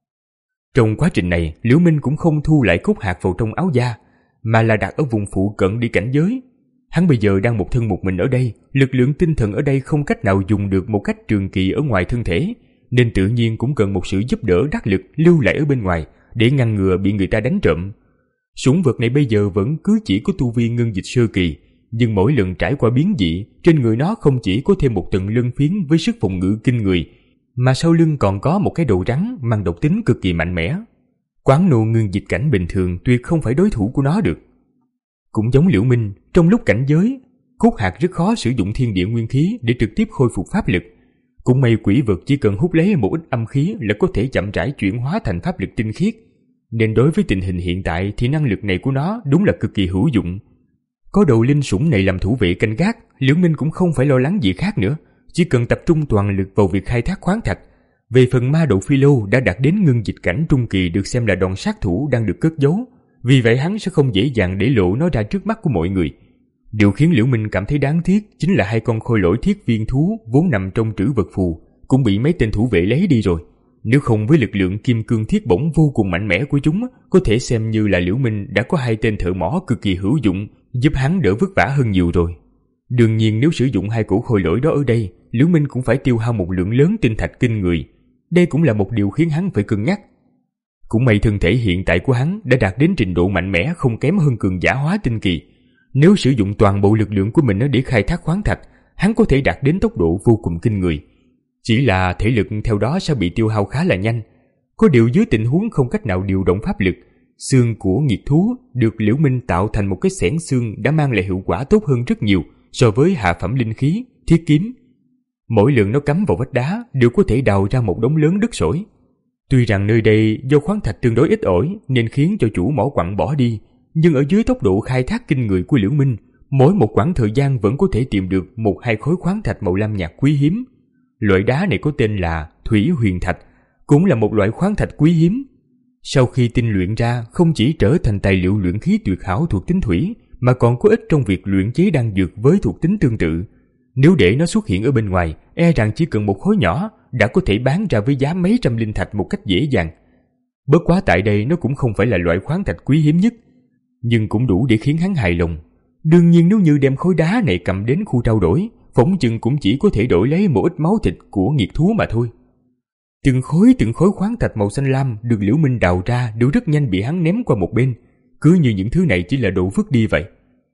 Trong quá trình này, Liễu Minh cũng không thu lại cốt hạt vào trong áo da, mà là đặt ở vùng phụ cận đi cảnh giới. Hắn bây giờ đang một thân một mình ở đây, lực lượng tinh thần ở đây không cách nào dùng được một cách trường kỳ ở ngoài thân thể, nên tự nhiên cũng cần một sự giúp đỡ đắc lực lưu lại ở bên ngoài để ngăn ngừa bị người ta đánh trộm. Sủng vật này bây giờ vẫn cứ chỉ có tu vi ngưng dịch sơ kỳ, nhưng mỗi lần trải qua biến dị, trên người nó không chỉ có thêm một tầng lân phiến với sức phòng ngự kinh người, mà sau lưng còn có một cái đầu rắn mang độc tính cực kỳ mạnh mẽ. Quán Nô ngưng dịch cảnh bình thường tuyệt không phải đối thủ của nó được. Cũng giống Liễu Minh, trong lúc cảnh giới, cốt hạt rất khó sử dụng thiên địa nguyên khí để trực tiếp khôi phục pháp lực. Cũng may quỷ vật chỉ cần hút lấy một ít âm khí là có thể chậm rãi chuyển hóa thành pháp lực tinh khiết, nên đối với tình hình hiện tại thì năng lực này của nó đúng là cực kỳ hữu dụng. Có đầu linh sủng này làm thủ vệ canh gác, Liễu Minh cũng không phải lo lắng gì khác nữa, chỉ cần tập trung toàn lực vào việc khai thác khoáng thạch. Về phần ma đầu phi lô đã đạt đến ngưng dịch cảnh trung kỳ được xem là đòn sát thủ đang được cất giấu, vì vậy hắn sẽ không dễ dàng để lộ nó ra trước mắt của mọi người. Điều khiến Liễu Minh cảm thấy đáng tiếc chính là hai con khôi lỗi thiết viên thú vốn nằm trong trữ vật phù cũng bị mấy tên thủ vệ lấy đi rồi. Nếu không với lực lượng kim cương thiết bổng vô cùng mạnh mẽ của chúng, có thể xem như là Liễu Minh đã có hai tên thợ mỏ cực kỳ hữu dụng, giúp hắn đỡ vất vả hơn nhiều rồi. Đương nhiên nếu sử dụng hai cổ khôi lỗi đó ở đây, Liễu Minh cũng phải tiêu hao một lượng lớn tinh thạch kinh người. Đây cũng là một điều khiến hắn phải cân nhắc. Cũng may thân thể hiện tại của hắn đã đạt đến trình độ mạnh mẽ không kém hơn cường giả hóa tinh kỳ. Nếu sử dụng toàn bộ lực lượng của mình để khai thác khoáng thạch, hắn có thể đạt đến tốc độ vô cùng kinh người. Chỉ là thể lực theo đó sẽ bị tiêu hao khá là nhanh. Có điều dưới tình huống không cách nào điều động pháp lực, xương của nghiệt thú được Liễu Minh tạo thành một cái xẻng xương đã mang lại hiệu quả tốt hơn rất nhiều so với hạ phẩm linh khí, thiết kiếm. Mỗi lần nó cắm vào vách đá đều có thể đào ra một đống lớn đất sỏi. Tuy rằng nơi đây do khoáng thạch tương đối ít ỏi nên khiến cho chủ mỏ quặng bỏ đi, nhưng ở dưới tốc độ khai thác kinh người của Liễu Minh, mỗi một quãng thời gian vẫn có thể tìm được một hai khối khoáng thạch màu lam nhạt quý hiếm. Loại đá này có tên là Thủy Huyền Thạch, cũng là một loại khoáng thạch quý hiếm. Sau khi tinh luyện ra, không chỉ trở thành tài liệu luyện khí tuyệt hảo thuộc tính thủy, mà còn có ích trong việc luyện chế đan dược với thuộc tính tương tự. Nếu để nó xuất hiện ở bên ngoài, e rằng chỉ cần một khối nhỏ đã có thể bán ra với giá mấy trăm linh thạch một cách dễ dàng. Bất quá tại đây nó cũng không phải là loại khoáng thạch quý hiếm nhất, nhưng cũng đủ để khiến hắn hài lòng. Đương nhiên nếu như đem khối đá này cầm đến khu trao đổi, phỏng chừng cũng chỉ có thể đổi lấy một ít máu thịt của nghiệt thú mà thôi. Từng khối từng khối khoáng thạch màu xanh lam được Liễu Minh đào ra đều rất nhanh bị hắn ném qua một bên, cứ như những thứ này chỉ là đồ vứt đi vậy.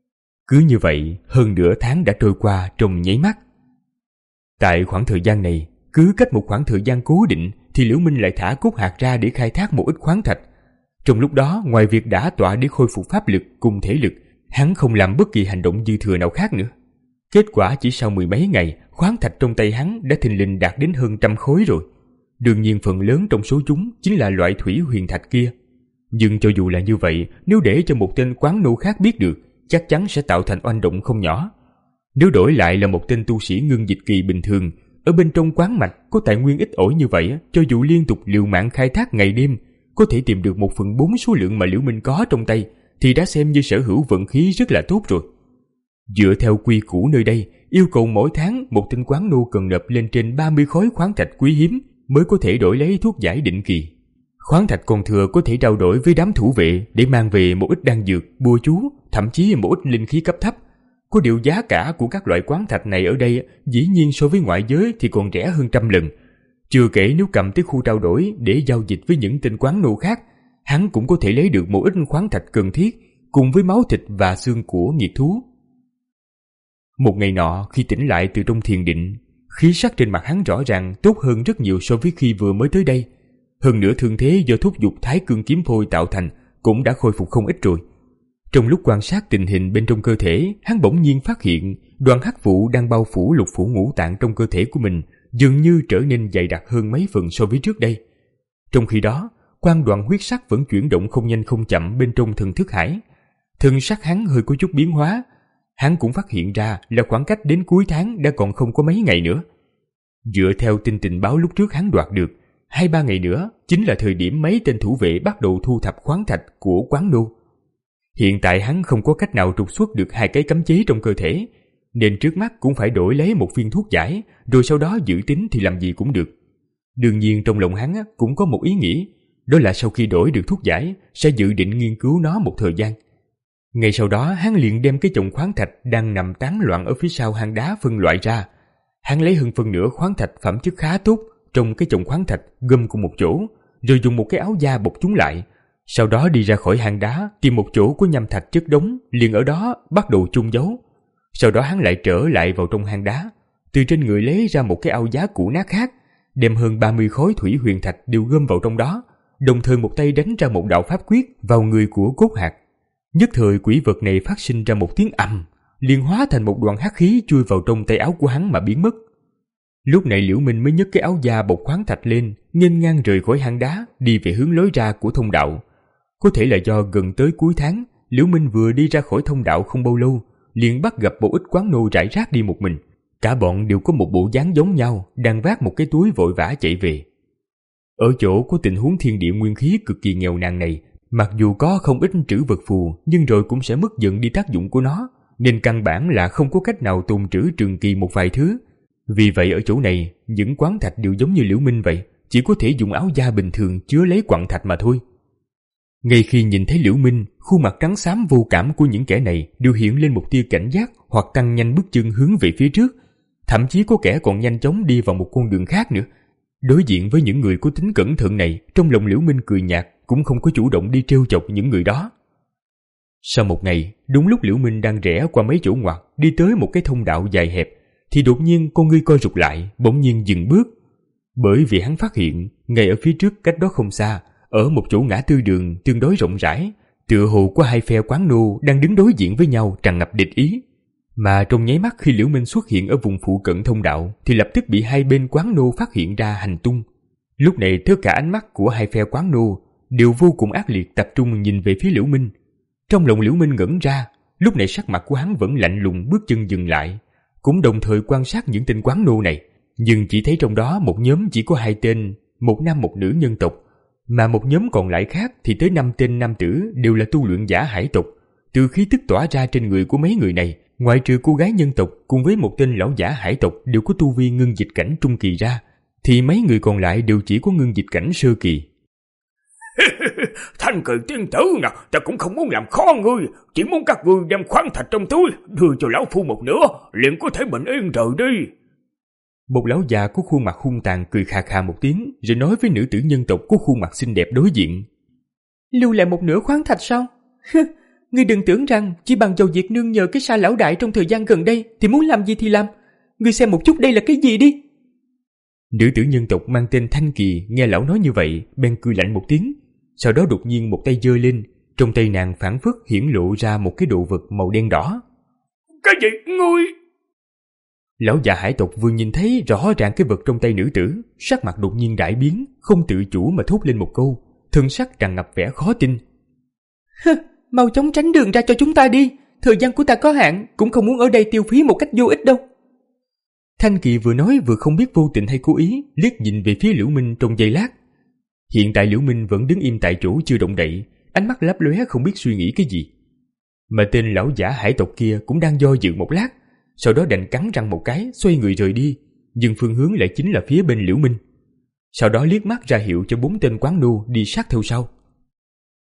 Cứ như vậy, hơn nửa tháng đã trôi qua trong nháy mắt. Tại khoảng thời gian này, cứ cách một khoảng thời gian cố định thì Liễu Minh lại thả cốt hạt ra để khai thác một ít khoáng thạch. Trong lúc đó, ngoài việc đả tọa để khôi phục pháp lực cùng thể lực, hắn không làm bất kỳ hành động dư thừa nào khác nữa. Kết quả chỉ sau mười mấy ngày, khoáng thạch trong tay hắn đã thình lình đạt đến hơn trăm khối rồi. Đương nhiên phần lớn trong số chúng chính là loại Thủy Huyền Thạch kia. Nhưng cho dù là như vậy, nếu để cho một tên Quán Nô khác biết được, chắc chắn sẽ tạo thành oanh động không nhỏ. Nếu đổi lại là một tên tu sĩ ngưng dịch kỳ bình thường, ở bên trong quán mạch có tài nguyên ít ỏi như vậy, cho dù liên tục liều mạng khai thác ngày đêm, có thể tìm được một phần bốn số lượng mà Liễu Minh có trong tay, thì đã xem như sở hữu vận khí rất là tốt rồi. Dựa theo quy củ nơi đây, yêu cầu mỗi tháng một tên Quán Nô cần nộp lên trên ba mươi khối khoáng thạch quý hiếm mới có thể đổi lấy thuốc giải định kỳ. Khoáng thạch còn thừa có thể trao đổi với đám thủ vệ để mang về một ít đan dược, bùa chú, thậm chí một ít linh khí cấp thấp. Có điều giá cả của các loại khoáng thạch này ở đây dĩ nhiên so với ngoại giới thì còn rẻ hơn trăm lần. Chưa kể nếu cầm tới khu trao đổi để giao dịch với những tên quán nô khác, hắn cũng có thể lấy được một ít khoáng thạch cần thiết cùng với máu thịt và xương của nghiệt thú. Một ngày nọ, khi tỉnh lại từ trong thiền định, khí sắc trên mặt hắn rõ ràng tốt hơn rất nhiều so với khi vừa mới tới đây. Hơn nữa thương thế do thúc giục thái cương kiếm phôi tạo thành cũng đã khôi phục không ít rồi. Trong lúc quan sát tình hình bên trong cơ thể, hắn bỗng nhiên phát hiện đoàn hắc vụ đang bao phủ lục phủ ngũ tạng trong cơ thể của mình dường như trở nên dày đặc hơn mấy phần so với trước đây. Trong khi đó, quan đoàn huyết sắc vẫn chuyển động không nhanh không chậm bên trong thần thức hải. Thân sắc hắn hơi có chút biến hóa. Hắn cũng phát hiện ra là khoảng cách đến cuối tháng đã còn không có mấy ngày nữa. Dựa theo tin tình báo lúc trước hắn đoạt được, hai ba ngày nữa chính là thời điểm mấy tên thủ vệ bắt đầu thu thập khoáng thạch của quán nô. Hiện tại hắn không có cách nào trục xuất được hai cái cấm chế trong cơ thể, nên trước mắt cũng phải đổi lấy một viên thuốc giải, rồi sau đó dự tính thì làm gì cũng được. Đương nhiên trong lòng hắn cũng có một ý nghĩ, đó là sau khi đổi được thuốc giải sẽ dự định nghiên cứu nó một thời gian. Ngay sau đó hắn liền đem cái chồng khoáng thạch đang nằm tán loạn ở phía sau hang đá phân loại ra. Hắn lấy hơn phân nửa khoáng thạch phẩm chất khá tốt trong cái chồng khoáng thạch gom cùng một chỗ, rồi dùng một cái áo da bọc chúng lại. Sau đó đi ra khỏi hang đá, tìm một chỗ có nham thạch chất đống, liền ở đó bắt đầu chôn giấu. Sau đó hắn lại trở lại vào trong hang đá, từ trên người lấy ra một cái áo giá cũ nát khác, đem hơn ba mươi khối thủy huyền thạch đều gom vào trong đó, đồng thời một tay đánh ra một đạo pháp quyết vào người của cốt hạt. Nhất thời quỷ vật này phát sinh ra một tiếng ầm, liền hóa thành một đoàn hắc khí chui vào trong tay áo của hắn mà biến mất. Lúc này Liễu Minh mới nhấc cái áo da bọc khoáng thạch lên, nghênh ngang rời khỏi hang đá, đi về hướng lối ra của thông đạo. Có thể là do gần tới cuối tháng, Liễu Minh vừa đi ra khỏi thông đạo không bao lâu, liền bắt gặp một ít quán nô rải rác đi một mình. Cả bọn đều có một bộ dáng giống nhau, đang vác một cái túi vội vã chạy về. Ở chỗ có tình huống thiên địa nguyên khí cực kỳ nghèo nàn này, mặc dù có không ít trữ vật phù, nhưng rồi cũng sẽ mất dần đi tác dụng của nó, nên căn bản là không có cách nào tồn trữ trường kỳ một vài thứ. Vì vậy ở chỗ này, những quán thạch đều giống như Liễu Minh vậy, chỉ có thể dùng áo da bình thường chứa lấy quặng thạch mà thôi. Ngay khi nhìn thấy Liễu Minh, khuôn mặt trắng xám vô cảm của những kẻ này đều hiện lên một tia cảnh giác hoặc tăng nhanh bước chân hướng về phía trước. Thậm chí có kẻ còn nhanh chóng đi vào một con đường khác nữa. Đối diện với những người có tính cẩn thận này, trong lòng Liễu Minh cười nhạt, cũng không có chủ động đi trêu chọc những người đó. Sau một ngày, đúng lúc Liễu Minh đang rẽ qua mấy chỗ ngoặt, đi tới một cái thông đạo dài hẹp, thì đột nhiên con ngươi co rụt lại, bỗng nhiên dừng bước. Bởi vì hắn phát hiện, ngay ở phía trước cách đó không xa, ở một chỗ ngã tư đường tương đối rộng rãi, tựa hồ có hai phe quán nô đang đứng đối diện với nhau tràn ngập địch ý. Mà trong nháy mắt khi Liễu Minh xuất hiện ở vùng phụ cận thông đạo, thì lập tức bị hai bên quán nô phát hiện ra hành tung. Lúc này tất cả ánh mắt của hai phe quán nô đều vô cùng ác liệt tập trung nhìn về phía Liễu Minh. Trong lòng Liễu Minh ngẩn ra, lúc này sắc mặt của hắn vẫn lạnh lùng, bước chân dừng lại, cũng đồng thời quan sát những tên quán nô này, nhưng chỉ thấy trong đó một nhóm chỉ có hai tên, một nam một nữ nhân tộc, mà một nhóm còn lại khác thì tới năm tên nam tử đều là tu luyện giả hải tộc. Từ khí tức tỏa ra trên người của mấy người này, ngoại trừ cô gái nhân tộc cùng với một tên lão giả hải tộc đều có tu vi ngưng dịch cảnh trung kỳ ra, thì mấy người còn lại đều chỉ có ngưng dịch cảnh sơ kỳ. Thanh Kỳ tiên tử nè, ta cũng không muốn làm khó ngươi, chỉ muốn các ngươi đem khoáng thạch trong túi đưa cho lão phu một nửa, liền có thể bình yên rời đi. Một lão già có khuôn mặt hung tàn cười khà khà một tiếng, rồi nói với nữ tử nhân tộc có khuôn mặt xinh đẹp đối diện: lưu lại một nửa khoáng thạch sao? Ngươi đừng tưởng rằng chỉ bằng dầu diệt nương nhờ cái Sa lão đại trong thời gian gần đây thì muốn làm gì thì làm. Ngươi xem một chút đây là cái gì đi. Nữ tử nhân tộc mang tên Thanh Kỳ nghe lão nói như vậy, bèn cười lạnh một tiếng, sau đó đột nhiên một tay giơ lên, trong tay nàng phảng phất hiển lộ ra một cái đồ vật màu đen đỏ. Cái gì ngươi? Lão già hải tộc vừa nhìn thấy rõ ràng cái vật trong tay nữ tử, sắc mặt đột nhiên đại biến, không tự chủ mà thốt lên một câu, thân sắc tràn ngập vẻ khó tin. Mau chóng tránh đường ra cho chúng ta đi, thời gian của ta có hạn, cũng không muốn ở đây tiêu phí một cách vô ích đâu. Thanh Kỳ vừa nói vừa không biết vô tình hay cố ý, liếc nhìn về phía Liễu Minh trong giây lát. Hiện tại Liễu Minh vẫn đứng im tại chỗ chưa động đậy, ánh mắt lấp lóe không biết suy nghĩ cái gì. Mà tên lão giả hải tộc kia cũng đang do dự một lát, sau đó đành cắn răng một cái, xoay người rời đi, nhưng phương hướng lại chính là phía bên Liễu Minh. Sau đó liếc mắt ra hiệu cho bốn tên quán nô đi sát theo sau.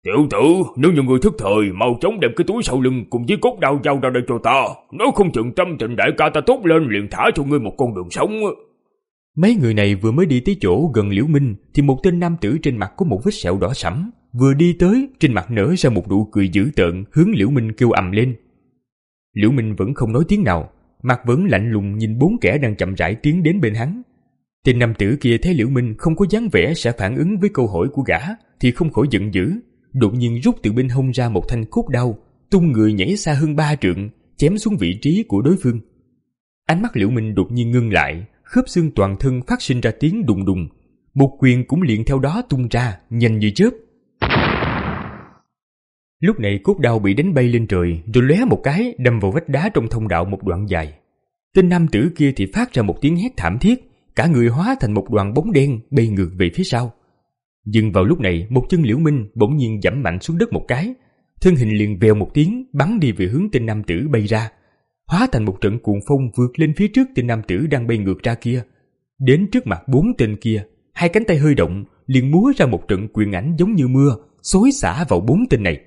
Tiểu tử, nếu như người thức thời, mau chóng đem cái túi sau lưng cùng với cốt đao giao ra đây cho ta. Nếu không chừng tâm tình đại ca ta tốt lên liền thả cho ngươi một con đường sống. Mấy người này vừa mới đi tới chỗ gần Liễu Minh thì một tên nam tử trên mặt có một vết sẹo đỏ sẫm vừa đi tới, trên mặt nở ra một nụ cười dữ tợn hướng Liễu Minh kêu ầm lên. Liễu Minh vẫn không nói tiếng nào, mặt vẫn lạnh lùng nhìn bốn kẻ đang chậm rãi tiến đến bên hắn. Tên nam tử kia thấy Liễu Minh không có dáng vẻ sẽ phản ứng với câu hỏi của gã thì không khỏi giận dữ, đột nhiên rút từ bên hông ra một thanh cốt đao, tung người nhảy xa hơn ba trượng, chém xuống vị trí của đối phương. Ánh mắt Liễu Minh đột nhiên ngưng lại, khớp xương toàn thân phát sinh ra tiếng đùng đùng, một quyền cũng liền theo đó tung ra, nhanh như chớp. Lúc này cốt đao bị đánh bay lên trời, rồi lóe một cái đâm vào vách đá trong thông đạo một đoạn dài. Tên nam tử kia thì phát ra một tiếng hét thảm thiết, cả người hóa thành một đoàn bóng đen bay ngược về phía sau. Nhưng vào lúc này, một chân Liễu Minh bỗng nhiên giẫm mạnh xuống đất một cái, thân hình liền vèo một tiếng bắn đi về hướng tên nam tử bay ra, hóa thành một trận cuồng phong vượt lên phía trước tên nam tử đang bay ngược ra kia. Đến trước mặt bốn tên kia, hai cánh tay hơi động, liền múa ra một trận quyền ảnh giống như mưa, xối xả vào bốn tên này.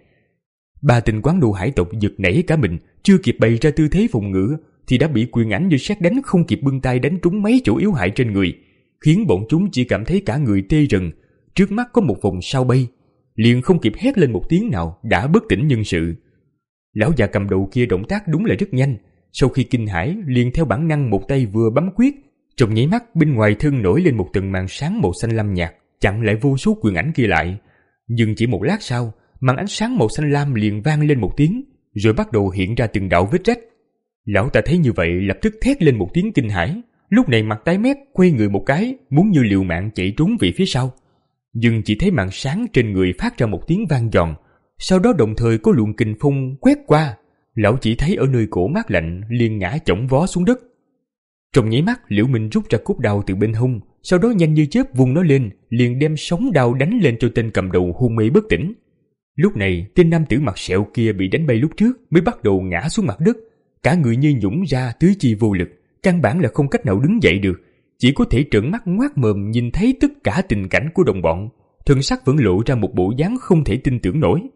Ba tên quán đồ hải tộc giật nảy cả mình, chưa kịp bày ra tư thế phòng ngự thì đã bị quyền ảnh như sét đánh không kịp bưng tay đánh trúng mấy chỗ yếu hại trên người, khiến bọn chúng chỉ cảm thấy cả người tê rần. Trước mắt có một vòng sao bay, liền không kịp hét lên một tiếng nào đã bất tỉnh nhân sự. Lão già cầm đầu kia động tác đúng là rất nhanh, sau khi kinh hãi liền theo bản năng một tay vừa bấm quyết, trong nháy mắt bên ngoài thân nổi lên một tầng màn sáng màu xanh lam nhạt, chặn lại vô số quyền ảnh kia lại. Nhưng chỉ một lát sau, màn ánh sáng màu xanh lam liền vang lên một tiếng, rồi bắt đầu hiện ra từng đạo vết rách. Lão ta thấy như vậy lập tức thét lên một tiếng kinh hãi, lúc này mặt tái mét quay người một cái, muốn như liều mạng chạy trốn về phía sau. Nhưng chỉ thấy màn sáng trên người phát ra một tiếng vang giòn, sau đó đồng thời có luồng kình phong quét qua. Lão chỉ thấy ở nơi cổ mát lạnh liền ngã chỏng vó xuống đất. Trong nháy mắt, Liễu Minh rút ra cốt đao từ bên hông, sau đó nhanh như chớp vung nó lên, liền đem sóng đao đánh lên cho tên cầm đầu hôn mê bất tỉnh. Lúc này, tên nam tử mặt sẹo kia bị đánh bay lúc trước mới bắt đầu ngã xuống mặt đất, cả người như nhũn ra tứ chi vô lực, căn bản là không cách nào đứng dậy được, chỉ có thể trợn mắt ngoác mồm nhìn thấy tất cả tình cảnh của đồng bọn, thân sắc vẫn lộ ra một bộ dáng không thể tin tưởng nổi.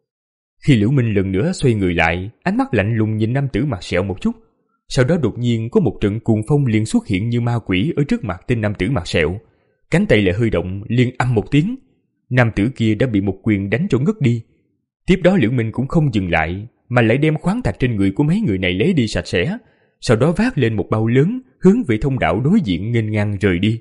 Khi Liễu Minh lần nữa xoay người lại, ánh mắt lạnh lùng nhìn nam tử mặt sẹo một chút, sau đó đột nhiên có một trận cuồng phong liền xuất hiện như ma quỷ ở trước mặt tên nam tử mặt sẹo, cánh tay lại hơi động, liền âm một tiếng, nam tử kia đã bị một quyền đánh cho ngất đi. Tiếp đó Liễu Minh cũng không dừng lại, mà lại đem khoáng thạch trên người của mấy người này lấy đi sạch sẽ, sau đó vác lên một bao lớn hướng về thông đạo đối diện nghênh ngang rời đi.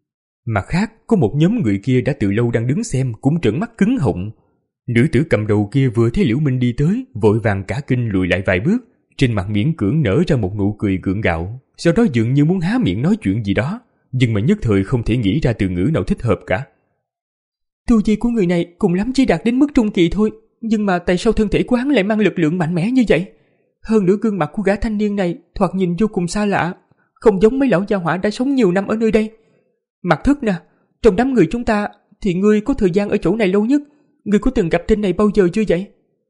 Mặt khác, có một nhóm người kia đã từ lâu đang đứng xem cũng trợn mắt cứng họng. Nữ tử cầm đầu kia vừa thấy Liễu Minh đi tới, vội vàng cả kinh lùi lại vài bước, trên mặt miễn cưỡng nở ra một nụ cười gượng gạo, sau đó dường như muốn há miệng nói chuyện gì đó, nhưng mà nhất thời không thể nghĩ ra từ ngữ nào thích hợp cả. Tu vi của người này cùng lắm chỉ đạt đến mức trung kỳ thôi, nhưng mà tại sao thân thể của hắn lại mang lực lượng mạnh mẽ như vậy? Hơn nữa gương mặt của gã thanh niên này thoạt nhìn vô cùng xa lạ, không giống mấy lão gia hỏa đã sống nhiều năm ở nơi đây. Mặt Thất nè, trong đám người chúng ta thì ngươi có thời gian ở chỗ này lâu nhất, ngươi có từng gặp tên này bao giờ chưa vậy?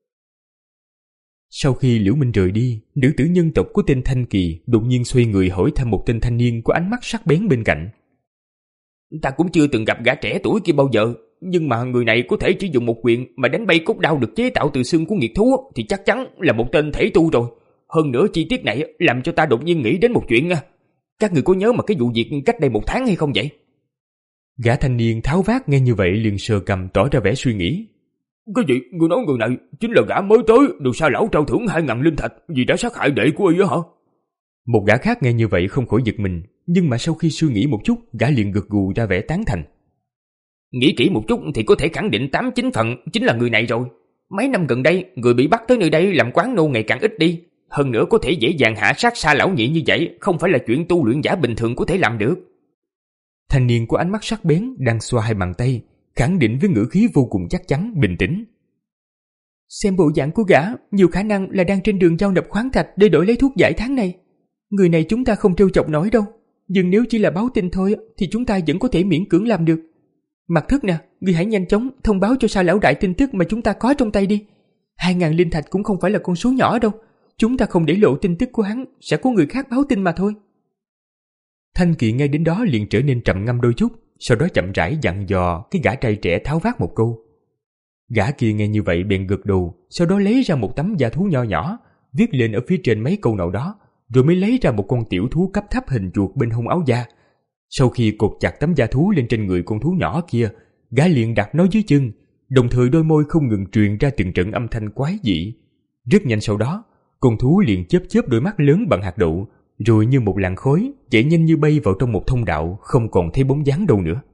Sau khi Liễu Minh rời đi, nữ tử nhân tộc của tên Thanh Kỳ đột nhiên xoay người hỏi thăm một tên thanh niên có ánh mắt sắc bén bên cạnh. Ta cũng chưa từng gặp gã trẻ tuổi kia bao giờ, nhưng mà người này có thể chỉ dùng một quyền mà đánh bay cốt đao được chế tạo từ xương của nghiệt thú thì chắc chắn là một tên thể tu rồi. Hơn nữa chi tiết này làm cho ta đột nhiên nghĩ đến một chuyện. Các người có nhớ mà cái vụ việc cách đây một tháng hay không vậy? Gã thanh niên tháo vát nghe như vậy liền sờ cằm tỏ ra vẻ suy nghĩ. Cái gì? Người nói người này chính là gã mới tới được Sa lão trao thưởng hai ngàn linh thạch vì đã sát hại đệ của y hả? Một gã khác nghe như vậy không khỏi giật mình, nhưng mà sau khi suy nghĩ một chút, gã liền gật gù ra vẻ tán thành. Nghĩ kỹ một chút thì có thể khẳng định tám chín phần chính là người này rồi. Mấy năm gần đây, người bị bắt tới nơi đây làm quán nô ngày càng ít đi. Hơn nữa có thể dễ dàng hạ sát Sa lão nhị như vậy, không phải là chuyện tu luyện giả bình thường có thể làm được. Thanh niên có ánh mắt sắc bén đang xoa hai bàn tay, khẳng định với ngữ khí vô cùng chắc chắn, bình tĩnh. Xem bộ dạng của gã, nhiều khả năng là đang trên đường giao nộp khoáng thạch để đổi lấy thuốc giải tháng này. Người này chúng ta không trêu chọc nổi đâu, nhưng nếu chỉ là báo tin thôi thì chúng ta vẫn có thể miễn cưỡng làm được. Mặt Thất nè, ngươi hãy nhanh chóng thông báo cho Sa lão đại tin tức mà chúng ta có trong tay đi. Hai ngàn linh thạch cũng không phải là con số nhỏ đâu. Chúng ta không để lộ tin tức của hắn, sẽ có người khác báo tin mà thôi. Thanh Kỳ nghe đến đó liền trở nên trầm ngâm đôi chút, sau đó chậm rãi dặn dò cái gã trai trẻ tháo vát một câu. Gã kia nghe như vậy bèn gật đầu, sau đó lấy ra một tấm da thú nho nhỏ, viết lên ở phía trên mấy câu nào đó, rồi mới lấy ra một con tiểu thú cấp thấp hình chuột bên hông áo da. Sau khi cột chặt tấm da thú lên trên người con thú nhỏ kia, gã liền đặt nó dưới chân, đồng thời đôi môi không ngừng truyền ra từng trận âm thanh quái dị. Rất nhanh sau đó, con thú liền chớp chớp đôi mắt lớn bằng hạt đậu, rồi như một làn khói chạy nhanh như bay vào trong một thông đạo, không còn thấy bóng dáng đâu nữa.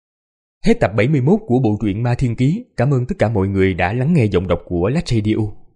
Hết tập bảy mươi mốt của bộ truyện Ma Thiên Ký. Cảm ơn tất cả mọi người đã lắng nghe giọng đọc của Lách Radio.